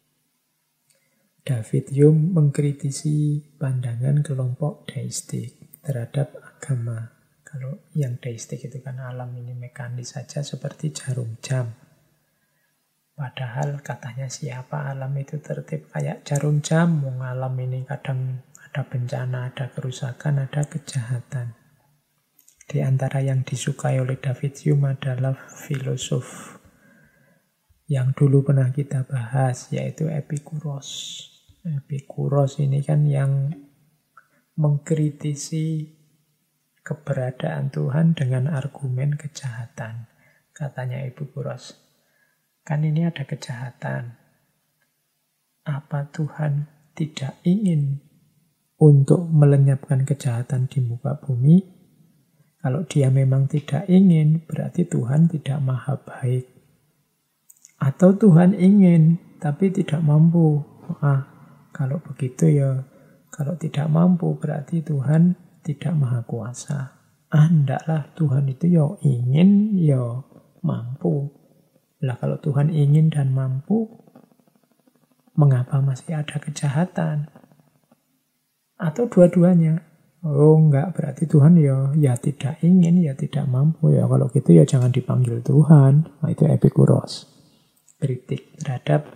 David Hume mengkritisi pandangan kelompok deistik terhadap agama. Kalau yang deistik itu kan alam ini mekanis saja seperti jarum jam. Padahal katanya siapa alam itu tertib kayak jarum jam. Alam ini kadang ada bencana, ada kerusakan, ada kejahatan. Di antara yang disukai oleh David Hume adalah filosof yang dulu pernah kita bahas, yaitu Epikuros. Epikuros ini kan yang mengkritisi keberadaan Tuhan dengan argumen kejahatan. Katanya Epikuros, kan ini ada kejahatan. Apa Tuhan tidak ingin untuk melenyapkan kejahatan di muka bumi? Kalau dia memang tidak ingin, berarti Tuhan tidak maha baik. Atau Tuhan ingin, tapi tidak mampu. Kalau begitu ya, kalau tidak mampu, berarti Tuhan tidak maha kuasa. Ndaklah, Tuhan itu ya ingin, ya mampu. Lah kalau Tuhan ingin dan mampu, mengapa masih ada kejahatan? Atau dua-duanya? Oh enggak, berarti Tuhan ya tidak ingin, ya tidak mampu. Ya kalau gitu ya jangan dipanggil Tuhan. Nah, itu Epikuros. Kritik terhadap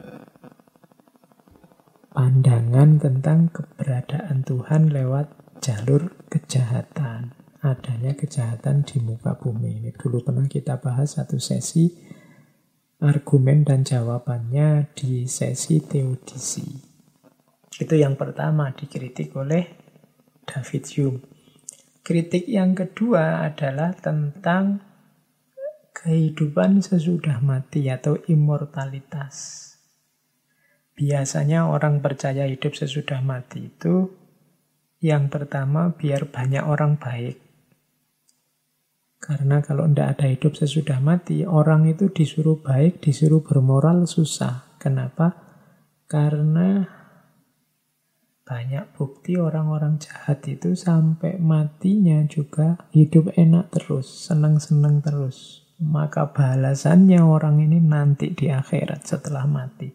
pandangan tentang keberadaan Tuhan lewat jalur kejahatan. Adanya kejahatan di muka bumi. Ini dulu pernah kita bahas satu sesi argumen dan jawabannya di sesi teodisi. Itu yang pertama dikritik oleh David Hume. Kritik yang kedua adalah tentang kehidupan sesudah mati atau immortalitas. Biasanya orang percaya hidup sesudah mati itu yang pertama biar banyak orang baik. Karena kalau tidak ada hidup sesudah mati, orang itu disuruh baik, disuruh bermoral susah. Kenapa? Karena banyak bukti orang-orang jahat itu sampai matinya juga hidup enak terus, senang-senang terus. Maka balasannya orang ini nanti di akhirat setelah mati.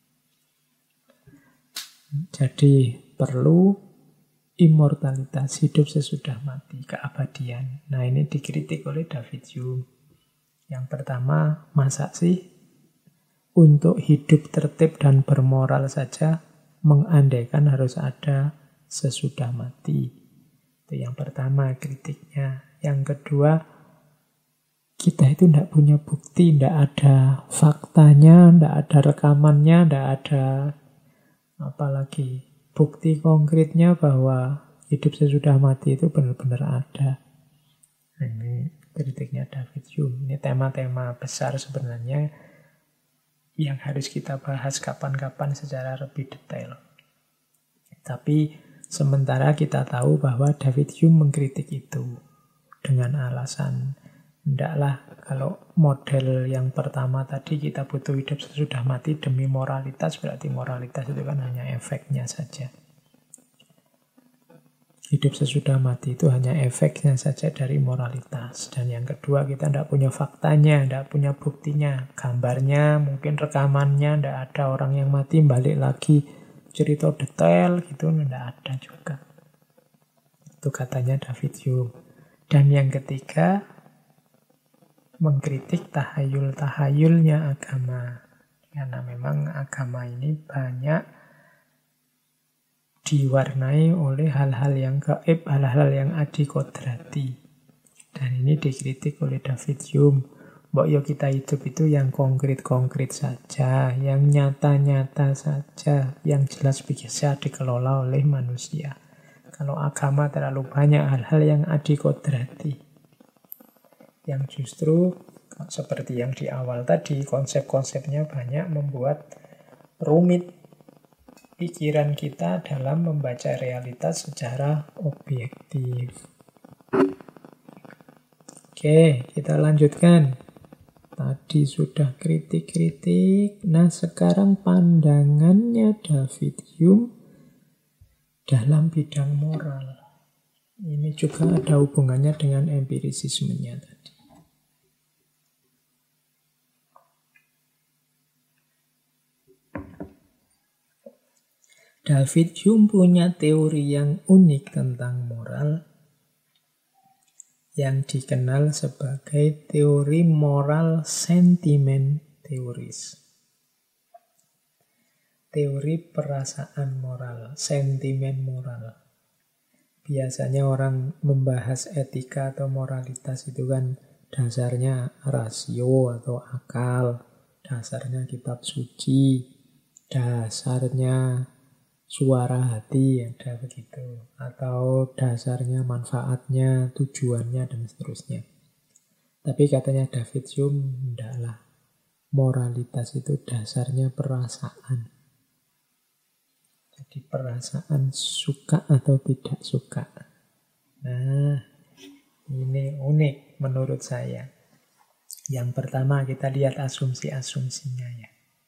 Jadi perlu immortalitas, hidup sesudah mati, keabadian. Nah ini dikritik oleh David Hume. Yang pertama, masa sih untuk hidup tertib dan bermoral saja mengandaikan harus ada sesudah mati? Itu yang pertama kritiknya. Yang kedua, kita itu tidak punya bukti, tidak ada faktanya, tidak ada rekamannya, tidak ada apalagi bukti konkretnya bahwa hidup sesudah mati itu benar-benar ada. Nah, ini kritiknya David Hume. Ini tema-tema besar sebenarnya yang harus kita bahas kapan-kapan secara lebih detail. Tapi sementara kita tahu bahwa David Hume mengkritik itu dengan alasan ndaklah kalau model yang pertama tadi kita butuh hidup sesudah mati demi moralitas, berarti moralitas itu kan hanya efeknya saja. Hidup sesudah mati itu hanya efeknya saja dari moralitas. Dan yang kedua, kita tidak punya faktanya, tidak punya buktinya. Gambarnya, mungkin rekamannya, tidak ada orang yang mati balik lagi cerita detail gitu, tidak ada juga. Itu katanya David Hume. Dan yang ketiga, mengkritik tahayul-tahayulnya agama. Karena memang agama ini banyak diwarnai oleh hal-hal yang gaib, hal-hal yang adikodrati. Dan ini dikritik oleh David Hume. Mbok yo kita hidup itu yang konkret-konkret saja, yang nyata-nyata saja, yang jelas bisa dikelola oleh manusia. Kalau agama terlalu banyak hal-hal yang adikodrati, yang justru seperti yang di awal tadi, konsep-konsepnya banyak membuat rumit pikiran kita dalam membaca realitas secara objektif. Oke, kita lanjutkan. Tadi sudah kritik-kritik. Nah, sekarang pandangannya David Hume dalam bidang moral. Ini juga ada hubungannya dengan empirisismenya tadi. David Hume punya teori yang unik tentang moral yang dikenal sebagai teori moral sentiment theories. Teori perasaan moral, sentimen moral. Biasanya orang membahas etika atau moralitas itu kan dasarnya rasio atau akal, dasarnya kitab suci, dasarnya suara hati, ada begitu. Atau dasarnya manfaatnya, tujuannya, dan seterusnya. Tapi katanya David Hume, enggaklah. Moralitas itu dasarnya perasaan. Jadi perasaan suka atau tidak suka. Nah, ini unik menurut saya. Yang pertama kita lihat asumsi-asumsinya ya.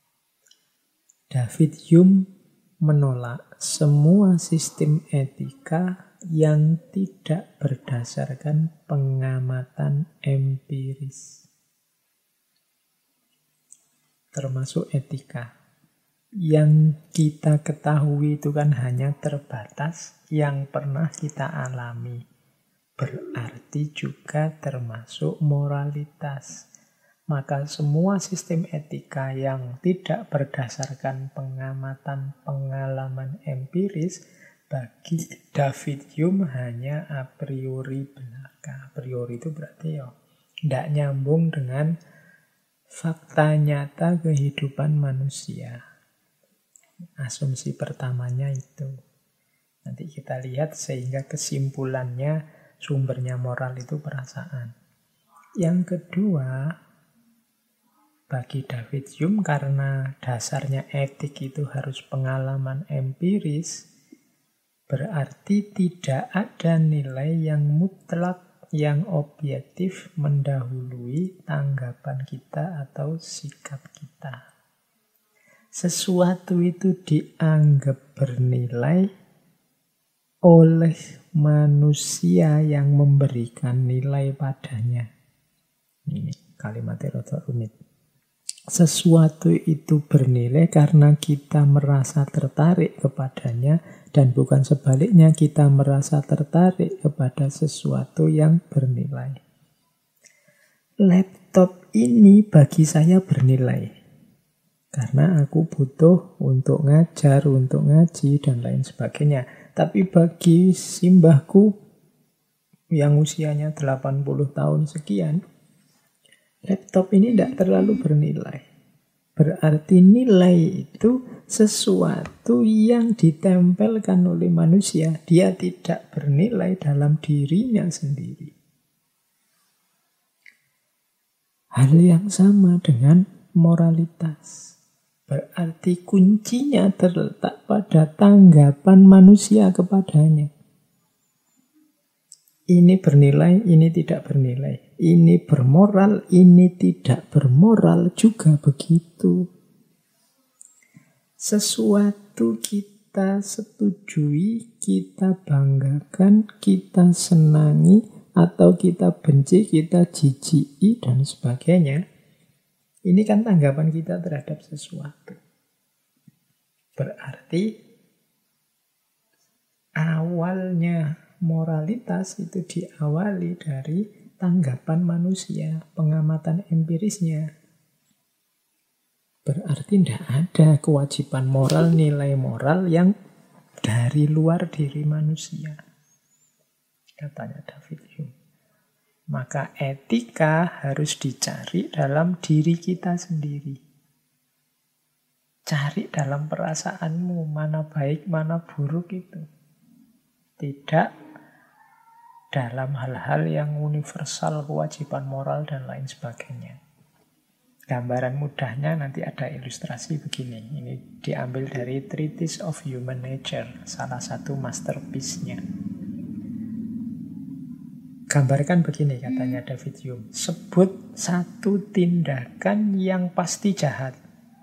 David Hume menolak semua sistem etika yang tidak berdasarkan pengamatan empiris. Termasuk etika. Yang kita ketahui itu kan hanya terbatas yang pernah kita alami. Berarti juga termasuk moralitas. Maka semua sistem etika yang tidak berdasarkan pengamatan pengalaman empiris bagi David Hume hanya a priori belaka. A priori itu berarti ya tidak nyambung dengan fakta nyata kehidupan manusia. Asumsi pertamanya itu. Nanti kita lihat sehingga kesimpulannya sumbernya moral itu perasaan. Yang kedua, bagi David Hume karena dasarnya etik itu harus pengalaman empiris, berarti tidak ada nilai yang mutlak, yang objektif mendahului tanggapan kita atau sikap kita. Sesuatu itu dianggap bernilai oleh manusia yang memberikan nilai padanya. Ini kalimatnya rada rumit. Sesuatu itu bernilai karena kita merasa tertarik kepadanya dan bukan sebaliknya kita merasa tertarik kepada sesuatu yang bernilai. Laptop ini bagi saya bernilai karena aku butuh untuk ngajar, untuk ngaji dan lain sebagainya. Tapi bagi simbahku yang usianya 80 tahun sekian, laptop ini tidak terlalu bernilai. Berarti nilai itu sesuatu yang ditempelkan oleh manusia. Dia tidak bernilai dalam dirinya sendiri. Hal yang sama dengan moralitas. Berarti kuncinya terletak pada tanggapan manusia kepadanya. Ini bernilai, ini tidak bernilai. Ini bermoral, ini tidak bermoral, juga begitu. Sesuatu kita setujui, kita banggakan, kita senangi, atau kita benci, kita jijiki, dan sebagainya. Ini kan tanggapan kita terhadap sesuatu. Berarti awalnya moralitas itu diawali dari tanggapan manusia, pengamatan empirisnya. Berarti tidak ada kewajiban moral, nilai moral yang dari luar diri manusia, katanya David Hume. Maka etika harus dicari dalam diri kita sendiri. Cari dalam perasaanmu, mana baik, mana buruk itu. Tidak dalam hal-hal yang universal, kewajiban moral, dan lain sebagainya. Gambaran mudahnya nanti ada ilustrasi begini. Ini diambil dari Treatise of Human Nature, salah satu masterpiece-nya. Gambarkan begini, katanya David Hume. Sebut satu tindakan yang pasti jahat.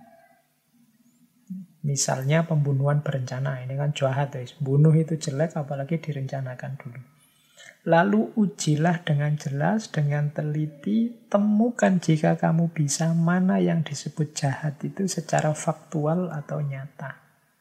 Misalnya pembunuhan berencana. Ini kan jahat, guys. Bunuh itu jelek, apalagi direncanakan dulu. Lalu ujilah dengan jelas, dengan teliti. Temukan jika kamu bisa mana yang disebut jahat itu secara faktual atau nyata.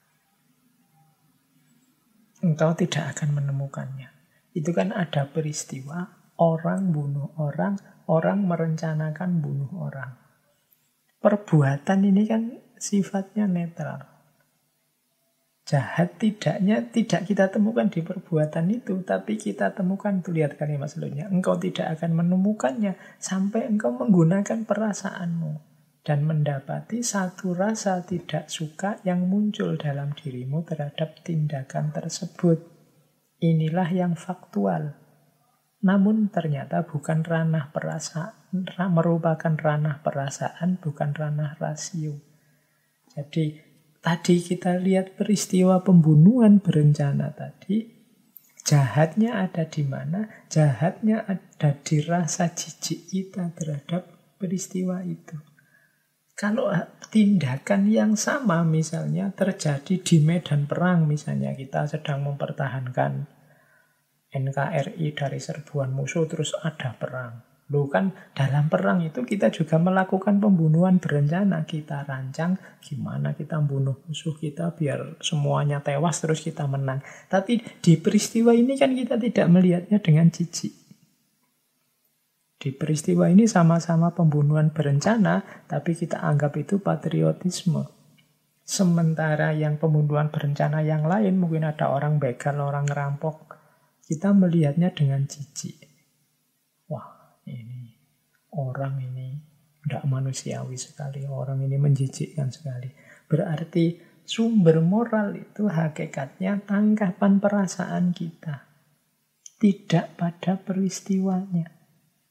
Engkau tidak akan menemukannya. Itu kan ada peristiwa, orang bunuh orang, orang merencanakan bunuh orang. Perbuatan ini kan sifatnya netral. Jahat tidaknya tidak kita temukan di perbuatan itu, tapi kita temukan, tuh lihat kalimat selanjutnya, engkau tidak akan menemukannya sampai engkau menggunakan perasaanmu dan mendapati satu rasa tidak suka yang muncul dalam dirimu terhadap tindakan tersebut. Inilah yang faktual. Namun ternyata bukan ranah perasaan, merupakan ranah perasaan, bukan ranah rasio. Jadi tadi kita lihat peristiwa pembunuhan berencana tadi, jahatnya ada di mana? Jahatnya ada di rasa jijik kita terhadap peristiwa itu. Kalau tindakan yang sama misalnya terjadi di medan perang, misalnya kita sedang mempertahankan NKRI dari serbuan musuh, terus ada perang. Loh kan dalam perang itu kita juga melakukan pembunuhan berencana. Kita rancang gimana kita membunuh musuh kita biar semuanya tewas terus kita menang. Tapi di peristiwa ini kan kita tidak melihatnya dengan jijik. Di peristiwa ini sama-sama pembunuhan berencana, tapi kita anggap itu patriotisme. Sementara yang pembunuhan berencana yang lain, mungkin ada orang begal, orang ngerampok, kita melihatnya dengan jijik. Wah, ini orang ini tidak manusiawi sekali, orang ini menjijikkan sekali. Berarti sumber moral itu hakikatnya tanggapan perasaan kita, tidak pada peristiwanya.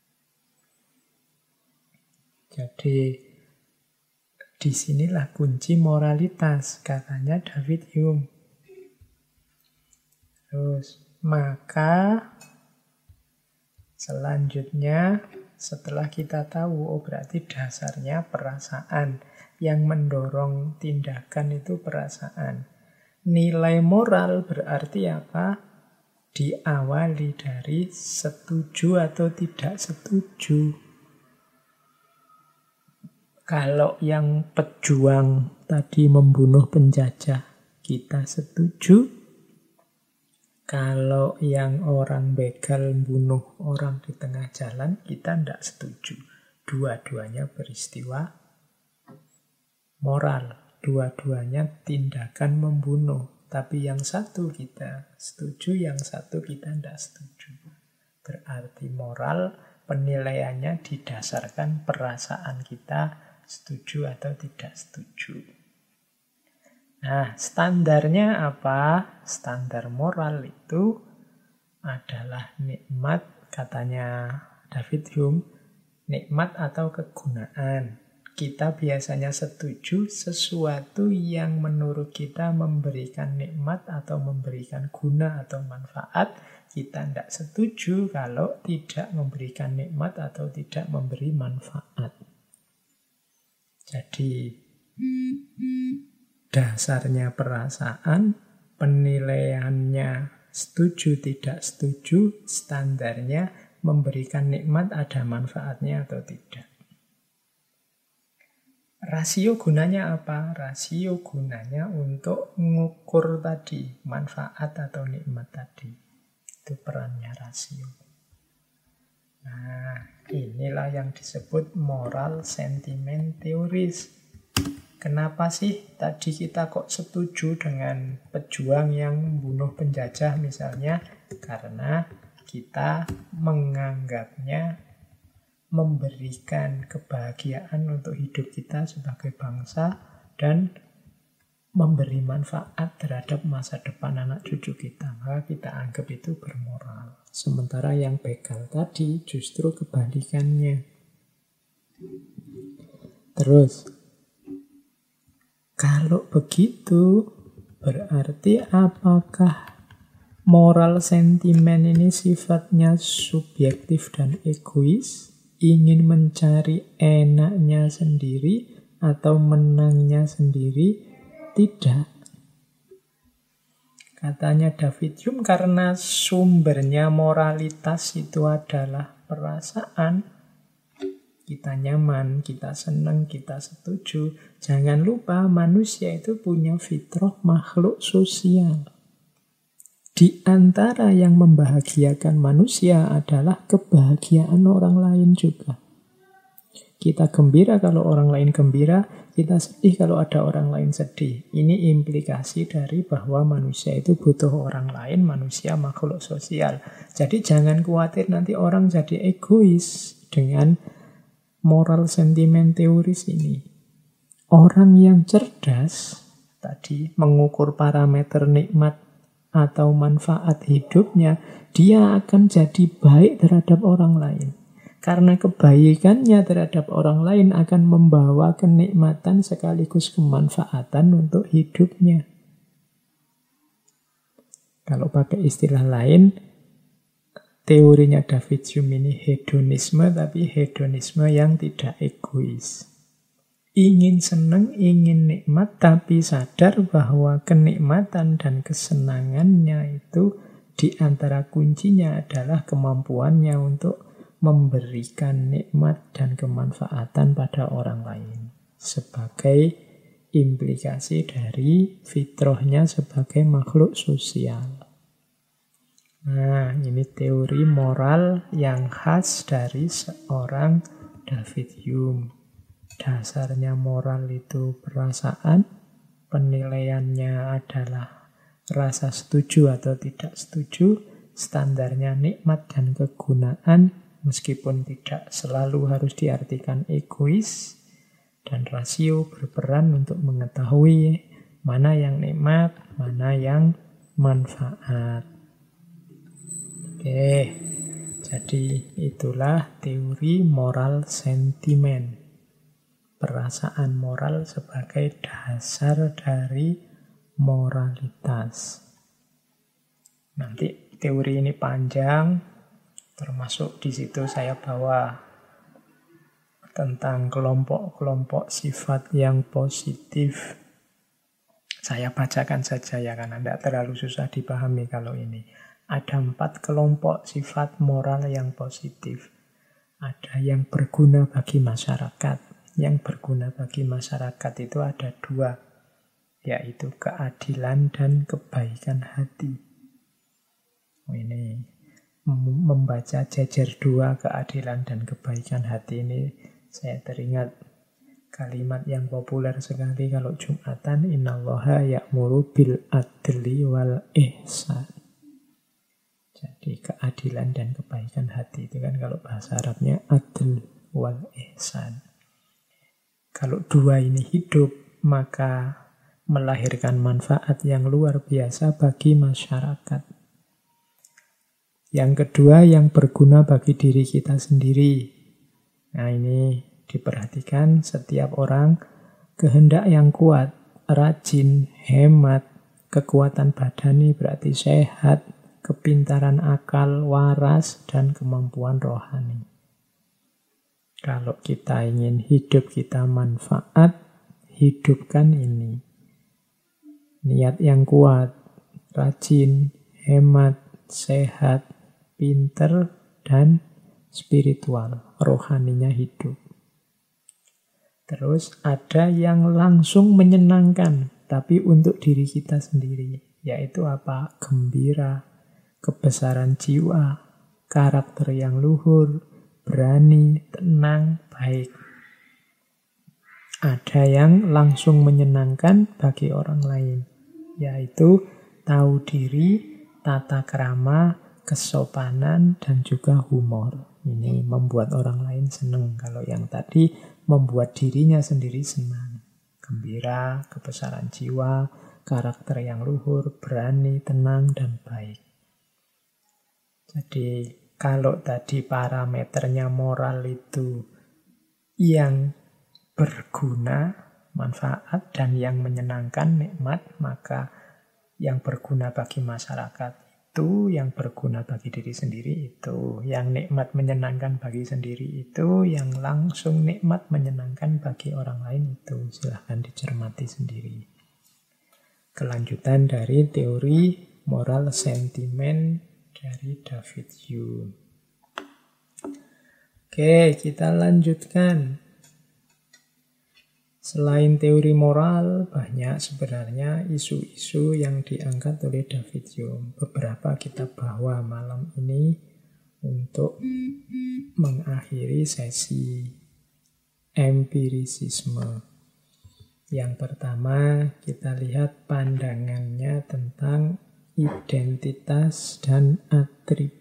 Jadi disinilah kunci moralitas, katanya David Hume. Terus, maka selanjutnya setelah kita tahu, oh berarti dasarnya perasaan, yang mendorong tindakan itu perasaan. Nilai moral berarti apa? Diawali dari setuju atau tidak setuju. Kalau yang pejuang tadi membunuh penjajah, kita setuju. Kalau yang orang begal membunuh orang di tengah jalan, kita tidak setuju. Dua-duanya peristiwa moral. Dua-duanya tindakan membunuh. Tapi yang satu kita setuju, yang satu kita tidak setuju. Berarti moral penilaiannya didasarkan perasaan kita, setuju atau tidak setuju. Nah, standarnya apa? Standar moral itu adalah nikmat, katanya David Hume, nikmat atau kegunaan. Kita biasanya setuju sesuatu yang menurut kita memberikan nikmat atau memberikan guna atau manfaat. Kita tidak setuju kalau tidak memberikan nikmat atau tidak memberi manfaat. Jadi dasarnya perasaan, penilaiannya setuju tidak setuju, standarnya memberikan nikmat ada manfaatnya atau tidak. Rasio gunanya apa? Rasio gunanya untuk mengukur tadi manfaat atau nikmat tadi. Itu perannya rasio. Nah, inilah yang disebut moral sentimen teoris. Kenapa sih tadi kita kok setuju dengan pejuang yang membunuh penjajah misalnya? Karena kita menganggapnya memberikan kebahagiaan untuk hidup kita sebagai bangsa dan memberi manfaat terhadap masa depan anak cucu kita. Maka kita anggap itu bermoral. Sementara yang begal tadi justru kebalikannya. Terus, kalau begitu berarti apakah moral sentimen ini sifatnya subjektif dan egois? Ingin mencari enaknya sendiri atau menangnya sendiri? Tidak. Katanya David Hume, karena sumbernya moralitas itu adalah perasaan. Kita nyaman, kita senang, kita setuju. Jangan lupa manusia itu punya fitrah makhluk sosial. Di antara yang membahagiakan manusia adalah kebahagiaan orang lain juga. Kita gembira kalau orang lain gembira, kita sedih kalau ada orang lain sedih. Ini implikasi dari bahwa manusia itu butuh orang lain, manusia makhluk sosial. Jadi jangan khawatir nanti orang jadi egois dengan moral sentimen teoris ini. Orang yang cerdas tadi mengukur parameter nikmat atau manfaat hidupnya, dia akan jadi baik terhadap orang lain. Karena kebaikannya terhadap orang lain akan membawa kenikmatan sekaligus kemanfaatan untuk hidupnya. Kalau pakai istilah lain, teorinya David Hume ini hedonisme, tapi hedonisme yang tidak egois. Ingin senang, ingin nikmat, tapi sadar bahwa kenikmatan dan kesenangannya itu di antara kuncinya adalah kemampuannya untuk memberikan nikmat dan kemanfaatan pada orang lain sebagai implikasi dari fitrahnya sebagai makhluk sosial. Nah, ini teori moral yang khas dari seorang David Hume. Dasarnya moral itu perasaan, penilaiannya adalah rasa setuju atau tidak setuju, standarnya nikmat dan kegunaan, meskipun tidak selalu harus diartikan egois, dan rasio berperan untuk mengetahui mana yang nikmat, mana yang manfaat. Oke, jadi itulah teori moral sentimen. Perasaan moral sebagai dasar dari moralitas. Nanti teori ini panjang. Termasuk di situ saya bawa tentang kelompok-kelompok sifat yang positif. Saya bacakan saja ya, karena tidak terlalu susah dipahami kalau ini. Ada 4 kelompok sifat moral yang positif. Ada yang berguna bagi masyarakat. Yang berguna bagi masyarakat itu ada 2, yaitu keadilan dan kebaikan hati. Ini membaca jejer 2 keadilan dan kebaikan hati ini, saya teringat kalimat yang populer sekali kalau Jumatan, innallaha ya'muru bil adli wal ihsan. Jadi keadilan dan kebaikan hati itu kan kalau bahasa Arabnya adl wal ihsan. Kalau 2 ini hidup, maka melahirkan manfaat yang luar biasa bagi masyarakat. Yang kedua, yang berguna bagi diri kita sendiri. Nah, ini diperhatikan setiap orang, kehendak yang kuat, rajin, hemat, kekuatan badani berarti sehat, kepintaran akal, waras, dan kemampuan rohani. Kalau kita ingin hidup kita manfaat, hidupkan ini. Niat yang kuat, rajin, hemat, sehat, pinter, dan spiritual, rohaninya hidup. Terus ada yang langsung menyenangkan, tapi untuk diri kita sendiri, yaitu apa? Gembira. kebesaran jiwa, karakter yang luhur, berani, tenang, baik. Ada yang langsung menyenangkan bagi orang lain, yaitu tahu diri, tata krama, kesopanan, dan juga humor. Ini membuat orang lain senang. Kalau yang tadi membuat dirinya sendiri senang. Gembira, kebesaran jiwa, karakter yang luhur, berani, tenang, dan baik. Jadi kalau tadi parameternya moral itu yang berguna, manfaat, dan yang menyenangkan, nikmat, maka yang berguna bagi masyarakat itu, yang berguna bagi diri sendiri itu, yang nikmat menyenangkan bagi sendiri itu, yang langsung nikmat menyenangkan bagi orang lain itu. Silahkan dicermati sendiri. Kelanjutan dari teori moral sentimen dari David Hume. Oke, kita lanjutkan. Selain teori moral, banyak sebenarnya isu-isu yang diangkat oleh David Hume. Beberapa kita bawa malam ini untuk mengakhiri sesi empirisisme. Yang pertama, kita lihat pandangannya tentang identitas dan atribut.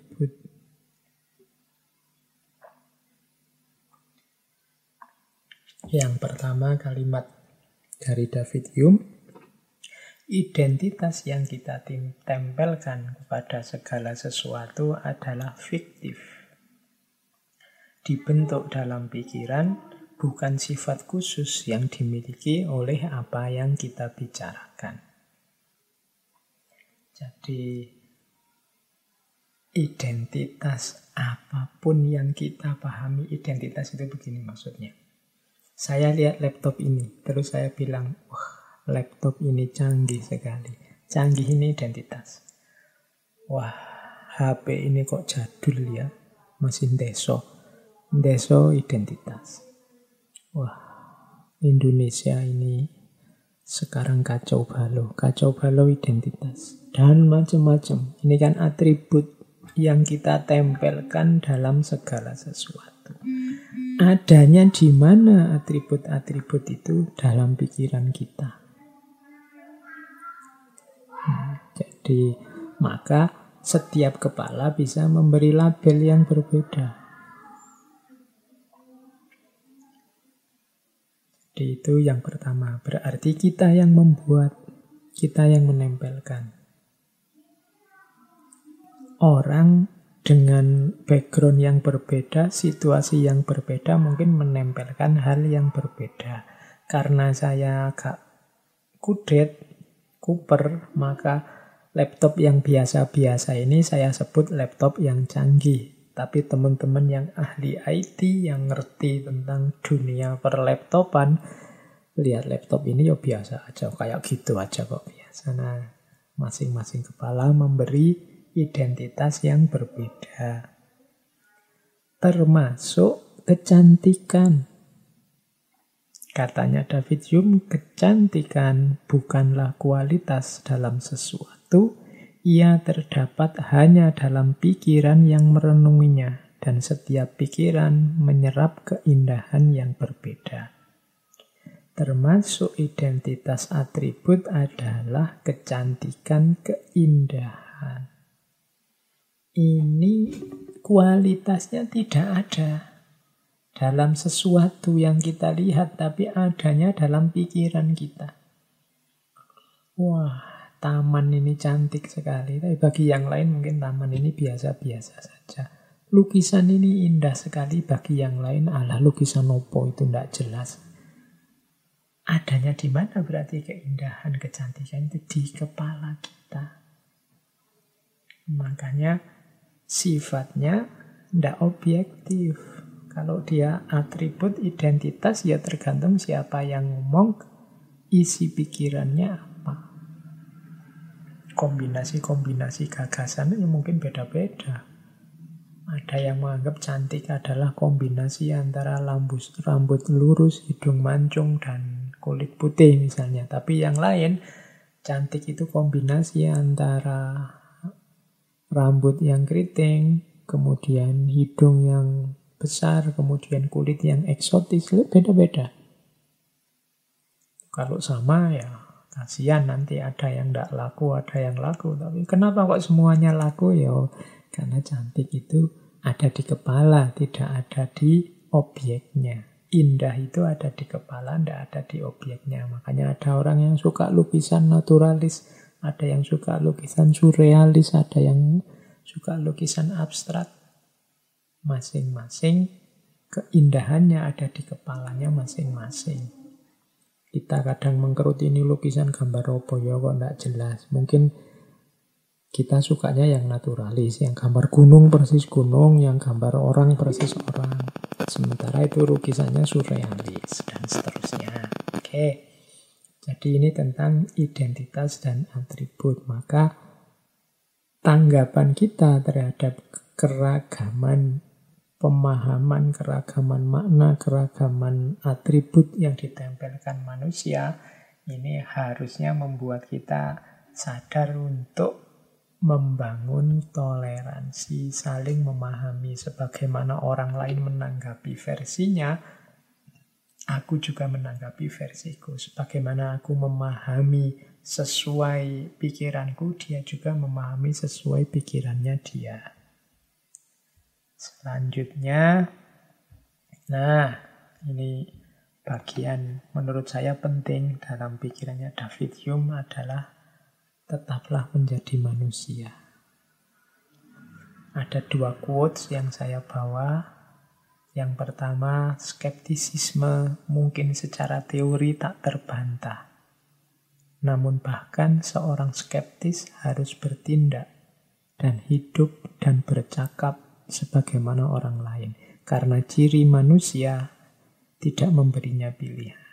Yang pertama, kalimat dari David Hume. Identitas yang kita tempelkan kepada segala sesuatu adalah fiktif. Dibentuk dalam pikiran, bukan sifat khusus yang dimiliki oleh apa yang kita bicarakan. Jadi, identitas apapun yang kita pahami, identitas itu begini maksudnya. Saya lihat laptop ini, terus saya bilang, wah, laptop ini canggih sekali. Canggih ini identitas. Wah, HP ini kok jadul ya, masih ndeso. Ndeso identitas. Wah, Indonesia ini sekarang kacau balau identitas. Dan macam-macam. Ini kan atribut yang kita tempelkan dalam segala sesuatu. Adanya di mana atribut-atribut itu? Dalam pikiran kita. Jadi, maka setiap kepala bisa memberi label yang berbeda. Jadi itu yang pertama. Berarti kita yang membuat, kita yang menempelkan. Orang dengan background yang berbeda, situasi yang berbeda, mungkin menempelkan hal yang berbeda. Karena saya agak kuper, maka laptop yang biasa-biasa ini saya sebut laptop yang canggih. Tapi teman-teman yang ahli IT, yang ngerti tentang dunia perlaptopan, lihat laptop ini ya biasa aja, kayak gitu aja kok biasa. Nah, masing-masing kepala memberi identitas yang berbeda. Termasuk kecantikan. Katanya David Hume, kecantikan bukanlah kualitas dalam sesuatu, ia terdapat hanya dalam pikiran yang merenunginya, dan setiap pikiran menyerap keindahan yang berbeda. Termasuk identitas atribut adalah kecantikan, keindahan. Ini kualitasnya tidak ada dalam sesuatu yang kita lihat, tapi adanya dalam pikiran kita. Wah, taman ini cantik sekali, tapi bagi yang lain mungkin taman ini biasa-biasa saja. Lukisan ini indah sekali, bagi yang lain alah lukisan opo itu tidak jelas. Adanya di mana berarti keindahan, kecantikan itu di kepala kita. Makanya sifatnya tidak objektif. Kalau dia atribut identitas, ya tergantung siapa yang ngomong, isi pikirannya apa. Kombinasi-kombinasi gagasannya mungkin beda-beda. Ada yang menganggap cantik adalah kombinasi antara rambut lurus, hidung mancung, dan kulit putih misalnya. Tapi yang lain, cantik itu kombinasi antara rambut yang keriting, kemudian hidung yang besar, kemudian kulit yang eksotis, beda-beda. Kalau sama ya kasihan nanti ada yang tidak laku, ada yang laku. Tapi kenapa kok semuanya laku? Ya karena cantik itu ada di kepala, tidak ada di objeknya. Indah itu ada di kepala, tidak ada di objeknya. Makanya ada orang yang suka lukisan naturalis, ada yang suka lukisan surrealis, ada yang suka lukisan abstrak. Masing-masing keindahannya ada di kepalanya masing-masing. Kita kadang mengkerut ini lukisan gambar apa ya kok tidak jelas. Mungkin kita sukanya yang naturalis, yang gambar gunung persis gunung, yang gambar orang persis orang. Sementara itu lukisannya surrealis dan seterusnya. Oke. Jadi ini tentang identitas dan atribut. Maka tanggapan kita terhadap keragaman pemahaman, keragaman makna, keragaman atribut yang ditempelkan manusia, ini harusnya membuat kita sadar untuk membangun toleransi, saling memahami sebagaimana orang lain menanggapi versinya, aku juga menanggapi versiku. Sebagaimana aku memahami sesuai pikiranku, dia juga memahami sesuai pikirannya dia. Selanjutnya, nah ini bagian menurut saya penting dalam pikirannya David Hume adalah tetaplah menjadi manusia. Ada 2 quotes yang saya bawa. Yang pertama, skeptisisme mungkin secara teori tak terbantah. Namun bahkan seorang skeptis harus bertindak dan hidup dan bercakap sebagaimana orang lain. Karena ciri manusia tidak memberinya pilihan.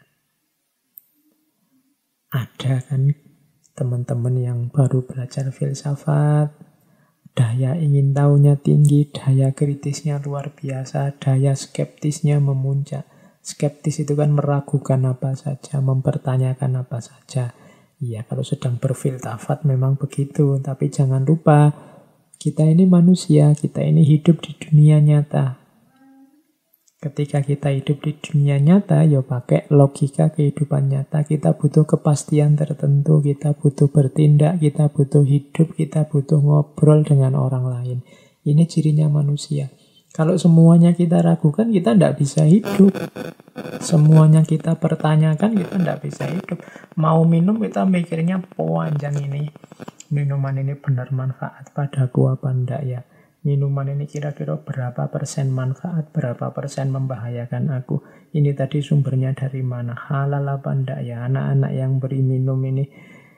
Ada kan teman-teman yang baru belajar filsafat, daya ingin tahunya tinggi, daya kritisnya luar biasa, daya skeptisnya memuncak. Skeptis itu kan meragukan apa saja, mempertanyakan apa saja. Iya, kalau sedang berfilsafat memang begitu, tapi jangan lupa kita ini manusia, kita ini hidup di dunia nyata. Ketika kita hidup di dunia nyata, ya pakai logika kehidupan nyata. Kita butuh kepastian tertentu, kita butuh bertindak, kita butuh hidup, kita butuh ngobrol dengan orang lain. Ini cirinya manusia. Kalau semuanya kita ragukan, kita tidak bisa hidup. Semuanya kita pertanyakan, kita tidak bisa hidup. Mau minum, kita mikirnya panjang ini. Minuman ini benar manfaat padaku apa enggak ya? Minuman ini kira-kira berapa persen manfaat, berapa persen membahayakan aku? Ini tadi sumbernya dari mana? Halal apa enggak ya? Anak-anak yang beri minum ini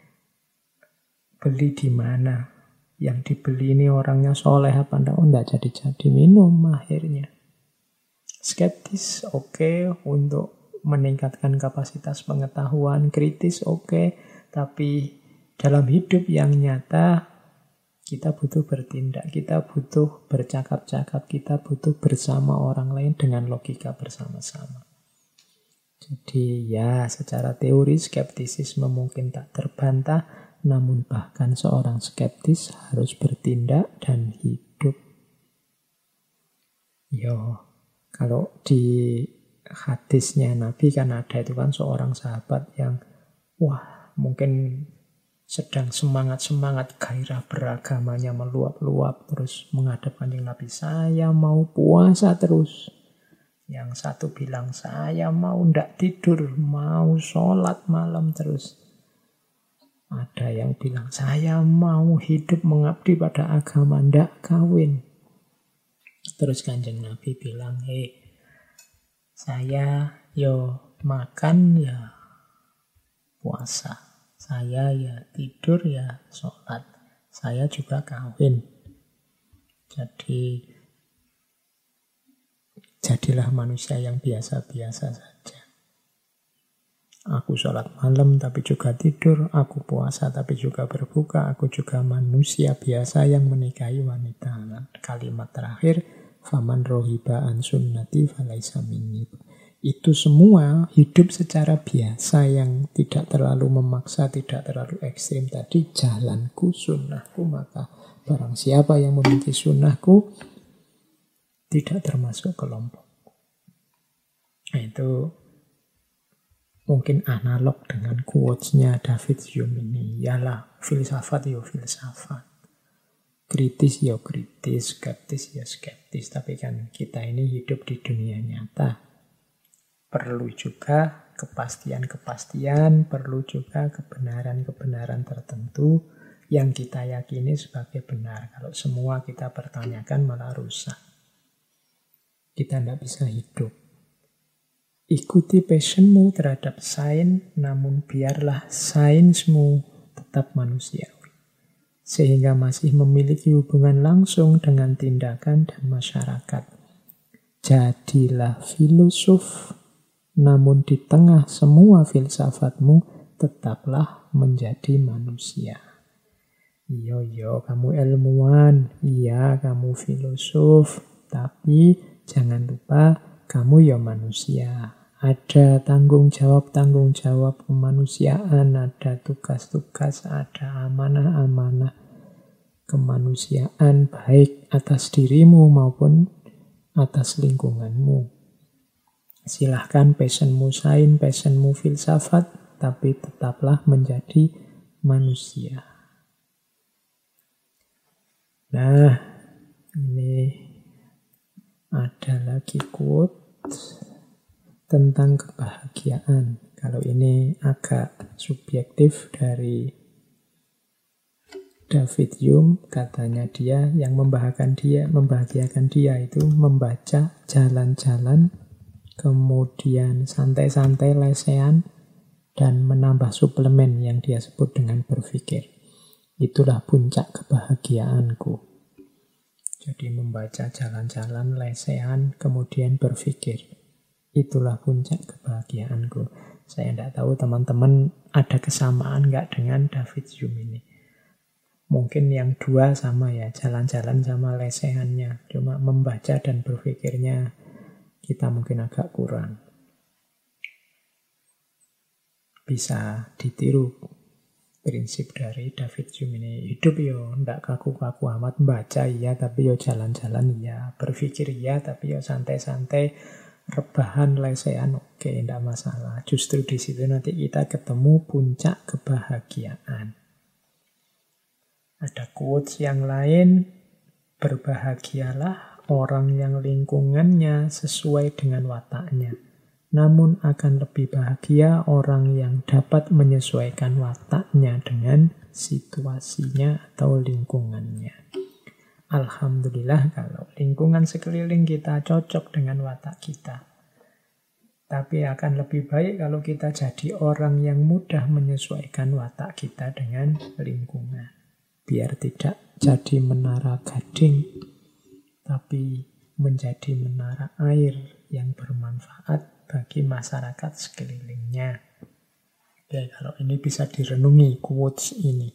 beli di mana? Yang dibeli ini orangnya soleh apa enggak? Oh, enggak jadi-jadi minum akhirnya. Skeptis oke, untuk meningkatkan kapasitas pengetahuan, kritis oke, tapi dalam hidup yang nyata kita butuh bertindak, kita butuh bercakap-cakap, kita butuh bersama orang lain dengan logika bersama-sama. Jadi ya secara teori skeptisisme mungkin tak terbantah, namun bahkan seorang skeptis harus bertindak dan hidup. Yo, kalau di hadisnya Nabi kan ada itu kan seorang sahabat yang wah mungkin sedang semangat-semangat, gairah beragamanya meluap-luap, terus menghadap Kanjeng Nabi, saya mau puasa terus. Yang satu bilang, saya mau ndak tidur, mau sholat malam terus. Ada yang bilang, saya mau hidup mengabdi pada agama, ndak kawin. Terus Kanjeng Nabi bilang, saya makan ya puasa. Saya ya tidur ya sholat. Saya juga kawin. Jadi jadilah manusia yang biasa-biasa saja. Aku sholat malam tapi juga tidur. Aku puasa tapi juga berbuka. Aku juga manusia biasa yang menikahi wanita. Kalimat terakhir, faman rohiba an sunnati falaisa minni. Itu semua hidup secara biasa yang tidak terlalu memaksa, tidak terlalu ekstrim tadi. Jalanku, sunnahku, maka barang siapa yang memiliki sunnahku tidak termasuk kelompok. Nah, itu mungkin analog dengan quotes-nya David Hume ini. Yalah, filsafat ya filsafat. Kritis ya kritis, skeptis ya skeptis. Tapi kan kita ini hidup di dunia nyata. Perlu juga kepastian-kepastian, perlu juga kebenaran-kebenaran tertentu yang kita yakini sebagai benar. Kalau semua kita pertanyakan malah rusak. Kita tidak bisa hidup. Ikuti passionmu terhadap sains, namun biarlah sainsmu tetap manusiawi. Sehingga masih memiliki hubungan langsung dengan tindakan dan masyarakat. Jadilah filosof, namun di tengah semua filsafatmu, tetaplah menjadi manusia. Iya, kamu ilmuwan. Iya, kamu filosof. Tapi jangan lupa, kamu ya manusia. Ada tanggung jawab kemanusiaan, ada tugas-tugas, ada amanah-amanah kemanusiaan, baik atas dirimu maupun atas lingkunganmu. Silahkan passionmu sains, passionmu filsafat, tapi tetaplah menjadi manusia. Nah, ini ada lagi quote tentang kebahagiaan. Kalau ini agak subjektif dari David Hume, katanya dia yang membahagiakan dia itu membaca, jalan-jalan, kemudian santai-santai lesehan, dan menambah suplemen yang dia sebut dengan berpikir. Itulah puncak kebahagiaanku. Jadi membaca, jalan-jalan, lesehan, kemudian berpikir. Itulah puncak kebahagiaanku. Saya tidak tahu teman-teman ada kesamaan nggak dengan David Hume ini. Mungkin yang dua sama ya, jalan-jalan sama lesehannya. Cuma membaca dan berpikirnya kita mungkin agak kurang. Bisa ditiru prinsip dari David Hume ini. Hidup yo ndak kaku-kaku amat, baca iya tapi yo jalan-jalan iya, berpikir iya tapi yo santai-santai, rebahan lesehan oke, ndak masalah. Justru di situ nanti kita ketemu puncak kebahagiaan. Ada quotes yang lain, berbahagialah orang yang lingkungannya sesuai dengan wataknya. Namun akan lebih bahagia orang yang dapat menyesuaikan wataknya dengan situasinya atau lingkungannya. Alhamdulillah kalau lingkungan sekeliling kita cocok dengan watak kita. Tapi akan lebih baik kalau kita jadi orang yang mudah menyesuaikan watak kita dengan lingkungan. Biar tidak jadi menara gading, tapi menjadi menara air yang bermanfaat bagi masyarakat sekelilingnya. Oke, kalau ini bisa direnungi quotes ini.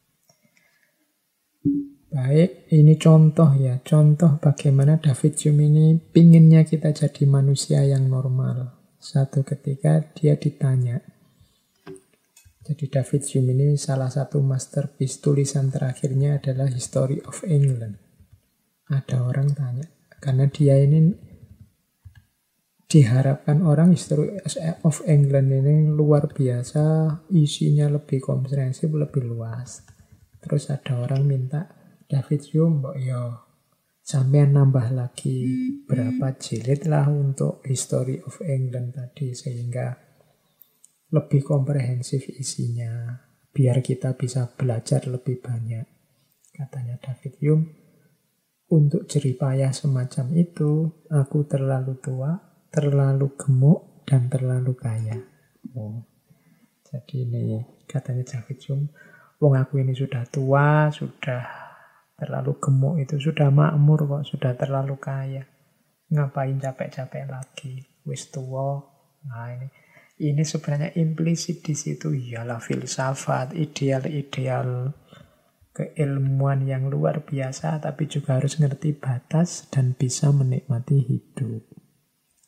Baik, ini contoh ya. Contoh bagaimana David Hume ini pinginnya kita jadi manusia yang normal. Satu ketika dia ditanya. Jadi David Hume ini salah satu masterpiece tulisan terakhirnya adalah History of England. Ada orang tanya, karena dia ini diharapkan orang History of England ini luar biasa, isinya lebih komprehensif, lebih luas. Terus ada orang minta, David Hume, mbok yo sampean nambah lagi berapa jilid lah untuk History of England tadi, sehingga lebih komprehensif isinya, biar kita bisa belajar lebih banyak. Katanya David Hume, untuk jeripayah semacam itu, aku terlalu tua, terlalu gemuk, dan terlalu kaya. Jadi ini katanya David Hume, wong aku ini sudah tua, sudah terlalu gemuk, itu sudah makmur kok, sudah terlalu kaya. Ngapain capek-capek lagi? Wis tua. Nah ini sebenarnya implisit di situ, ialah filsafat, ideal-ideal keilmuan yang luar biasa, tapi juga harus ngerti batas dan bisa menikmati hidup.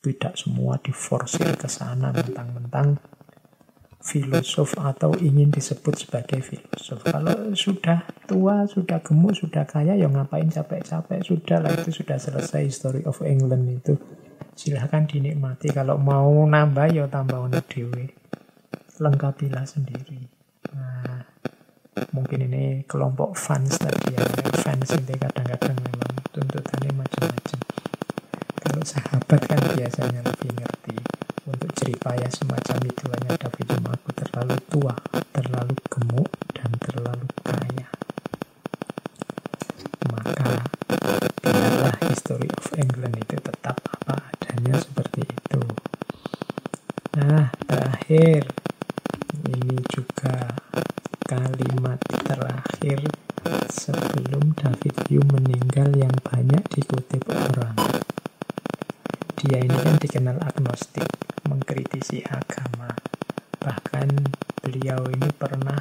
Tidak semua diforsir ke sana mentang-mentang filosof atau ingin disebut sebagai filosof. Kalau sudah tua, sudah gemuk, sudah kaya, ya ngapain capek-capek. Sudah lah, itu sudah selesai History of England itu. Silahkan dinikmati. Kalau mau nambah, ya tambah ono dhewe. Lengkapilah sendiri. Nah, mungkin ini kelompok fans tadi ya. Fans ini kadang-kadang memang tuntutannya macam-macam. Kalau sahabat kan biasanya lebih ngerti. Untuk jeripaya semacam itu hanya David Hume, aku terlalu tua, terlalu gemuk, dan terlalu kaya. Maka biarlah History of England itu tetap apa adanya seperti itu. Nah, terakhir, ini juga kalimat terakhir sebelum David Hume meninggal yang banyak dikutip orang. Dia ini kan dikenal agnostik, mengkritisi agama. Bahkan beliau ini pernah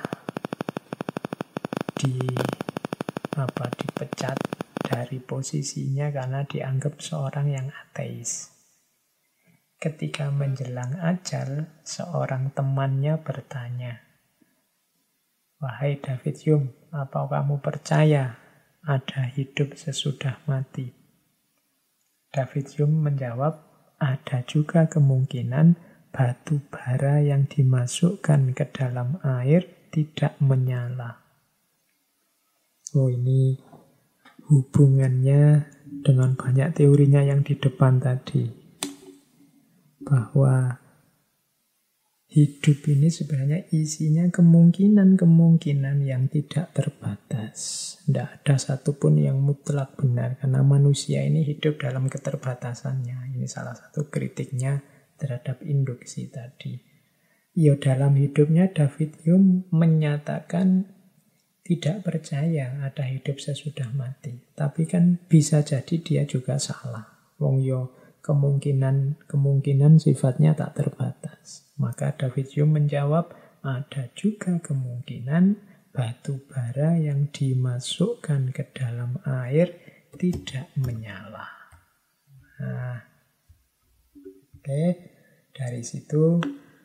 dipecat dari posisinya karena dianggap seorang yang ateis. Ketika menjelang ajal, seorang temannya bertanya, "Wahai David Hume, apa kamu percaya ada hidup sesudah mati?" David Hume menjawab, ada juga kemungkinan batu bara yang dimasukkan ke dalam air tidak menyala. Oh, ini hubungannya dengan banyak teorinya yang di depan tadi. Bahwa hidup ini sebenarnya isinya kemungkinan-kemungkinan yang tidak terbatas. Tidak ada satupun yang mutlak benar, karena manusia ini hidup dalam keterbatasannya. Ini salah satu kritiknya terhadap induksi tadi. Ya, dalam hidupnya David Hume menyatakan tidak percaya ada hidup sesudah mati. Tapi kan bisa jadi dia juga salah. Wong yo kemungkinan sifatnya tak terbatas. Maka David Hume menjawab, ada juga kemungkinan batu bara yang dimasukkan ke dalam air tidak menyala. Nah, oke. Dari situ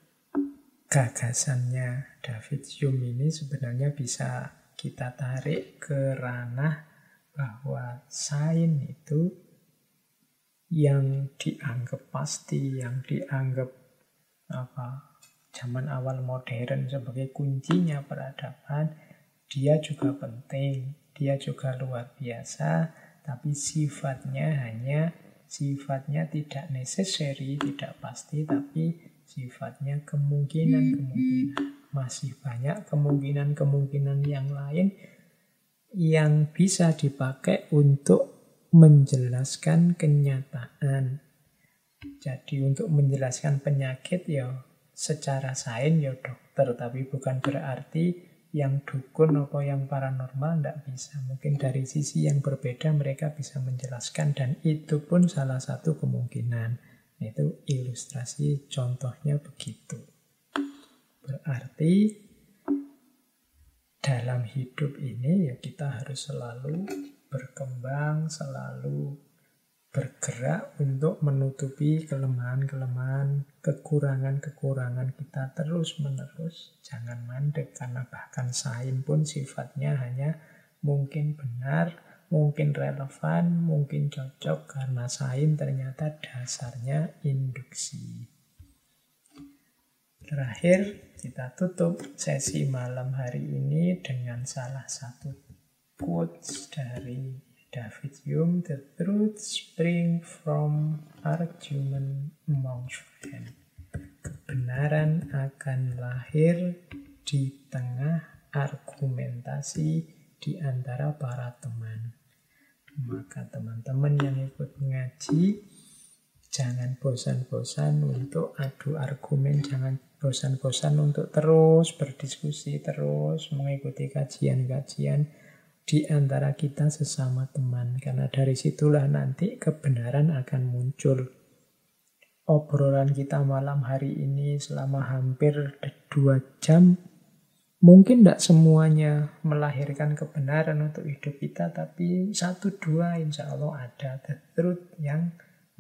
gagasannya David Hume ini sebenarnya bisa kita tarik ke ranah bahwa sains itu yang dianggap pasti, yang dianggap zaman awal modern sebagai kuncinya peradaban, dia juga penting, dia juga luar biasa, tapi sifatnya tidak necessary, tidak pasti, tapi sifatnya kemungkinan-kemungkinan. Masih banyak kemungkinan-kemungkinan yang lain yang bisa dipakai untuk menjelaskan kenyataan. Jadi untuk menjelaskan penyakit ya secara sains ya dokter, tapi bukan berarti yang dukun atau yang paranormal tidak bisa. Mungkin dari sisi yang berbeda mereka bisa menjelaskan, dan itu pun salah satu kemungkinan. Itu ilustrasi contohnya begitu. Berarti dalam hidup ini ya kita harus selalu berkembang, selalu bergerak untuk menutupi kelemahan-kelemahan, kekurangan-kekurangan kita terus-menerus. Jangan mandek, karena bahkan sains pun sifatnya hanya mungkin benar, mungkin relevan, mungkin cocok, karena sains ternyata dasarnya induksi. Terakhir, kita tutup sesi malam hari ini dengan salah satu quotes dari David Hume, "The truth springs from argument among friends." Kebenaran akan lahir di tengah argumentasi di antara para teman. Maka teman-teman yang ikut ngaji, jangan bosan-bosan untuk adu argumen, jangan bosan-bosan untuk terus berdiskusi, terus mengikuti kajian-kajian di antara kita sesama teman. Karena dari situlah nanti kebenaran akan muncul. Obrolan kita malam hari ini selama hampir 2 jam, mungkin tidak semuanya melahirkan kebenaran untuk hidup kita, tapi 1-2 insya Allah ada the truth yang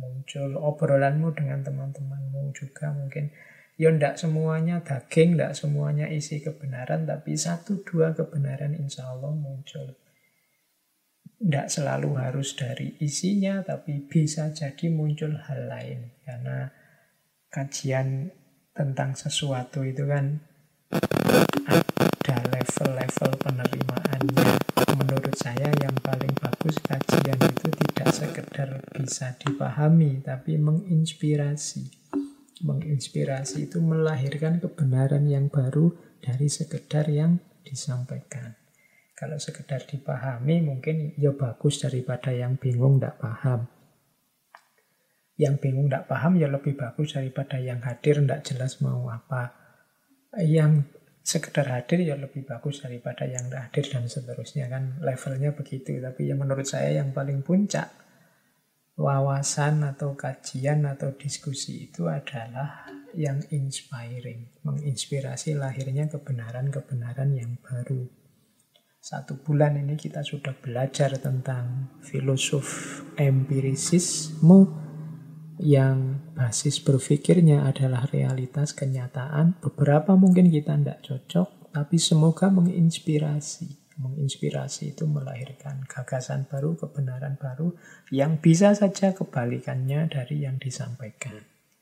muncul obrolanmu dengan teman-temanmu juga mungkin. Ya ndak semuanya daging, ndak semuanya isi kebenaran, tapi 1-2 kebenaran insya Allah muncul. Ndak selalu harus dari isinya, tapi bisa jadi muncul hal lain. Karena kajian tentang sesuatu itu kan ada level-level penerimaannya. Menurut saya yang paling bagus kajian itu tidak sekedar bisa dipahami, tapi menginspirasi. Menginspirasi itu melahirkan kebenaran yang baru dari sekedar yang disampaikan. Kalau sekedar dipahami mungkin ya bagus daripada yang bingung tidak paham. Yang bingung tidak paham ya lebih bagus daripada yang hadir tidak jelas mau apa. Yang sekedar hadir ya lebih bagus daripada yang tidak hadir dan seterusnya kan levelnya begitu. Tapi yang menurut saya yang paling puncak wawasan atau kajian atau diskusi itu adalah yang inspiring, menginspirasi lahirnya kebenaran-kebenaran yang baru. 1 bulan ini kita sudah belajar tentang filosof empirisisme yang basis berpikirnya adalah realitas kenyataan. Beberapa mungkin kita tidak cocok, tapi semoga menginspirasi. Menginspirasi itu melahirkan gagasan baru, kebenaran baru yang bisa saja kebalikannya dari yang disampaikan.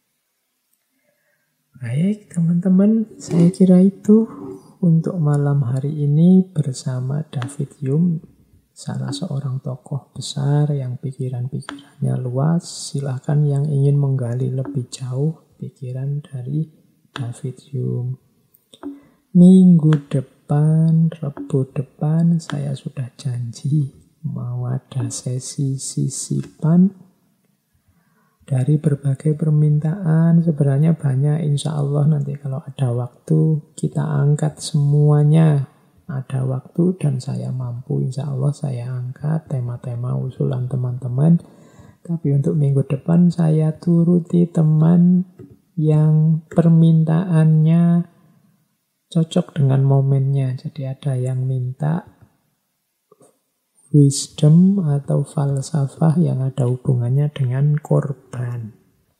Baik teman-teman, saya kira itu untuk malam hari ini bersama David Hume, salah seorang tokoh besar yang pikiran-pikirannya luas. Silahkan yang ingin menggali lebih jauh pikiran dari David Hume. Minggu depan, Rabu depan, saya sudah janji mau ada sesi sisipan dari berbagai permintaan. Sebenarnya banyak, insya Allah nanti kalau ada waktu kita angkat semuanya. Ada waktu dan saya mampu, insya Allah saya angkat tema-tema usulan teman-teman. Tapi untuk minggu depan saya turuti teman yang permintaannya cocok dengan momennya. Jadi ada yang minta wisdom atau falsafah yang ada hubungannya dengan korban.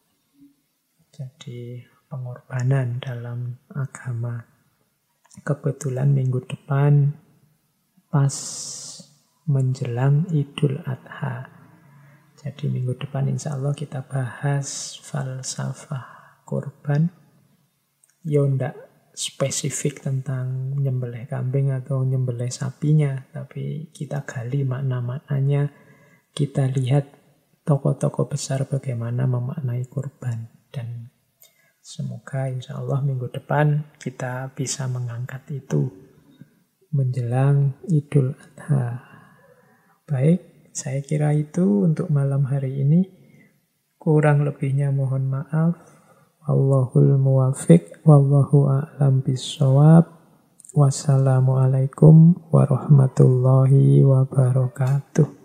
Jadi pengorbanan dalam agama. Kebetulan minggu depan pas menjelang Idul Adha. Jadi minggu depan insya Allah kita bahas falsafah korban. Ya ndak spesifik tentang nyembelih kambing atau nyembelih sapinya, tapi kita gali makna-maknanya, kita lihat tokoh-tokoh besar bagaimana memaknai korban. Dan semoga insya Allah minggu depan kita bisa mengangkat itu menjelang Idul Adha. Baik, saya kira itu untuk malam hari ini. Kurang lebihnya mohon maaf. Wallahul muwafiq, wallahu a'lam bissawab. Wassalamualaikum warahmatullahi wabarakatuh.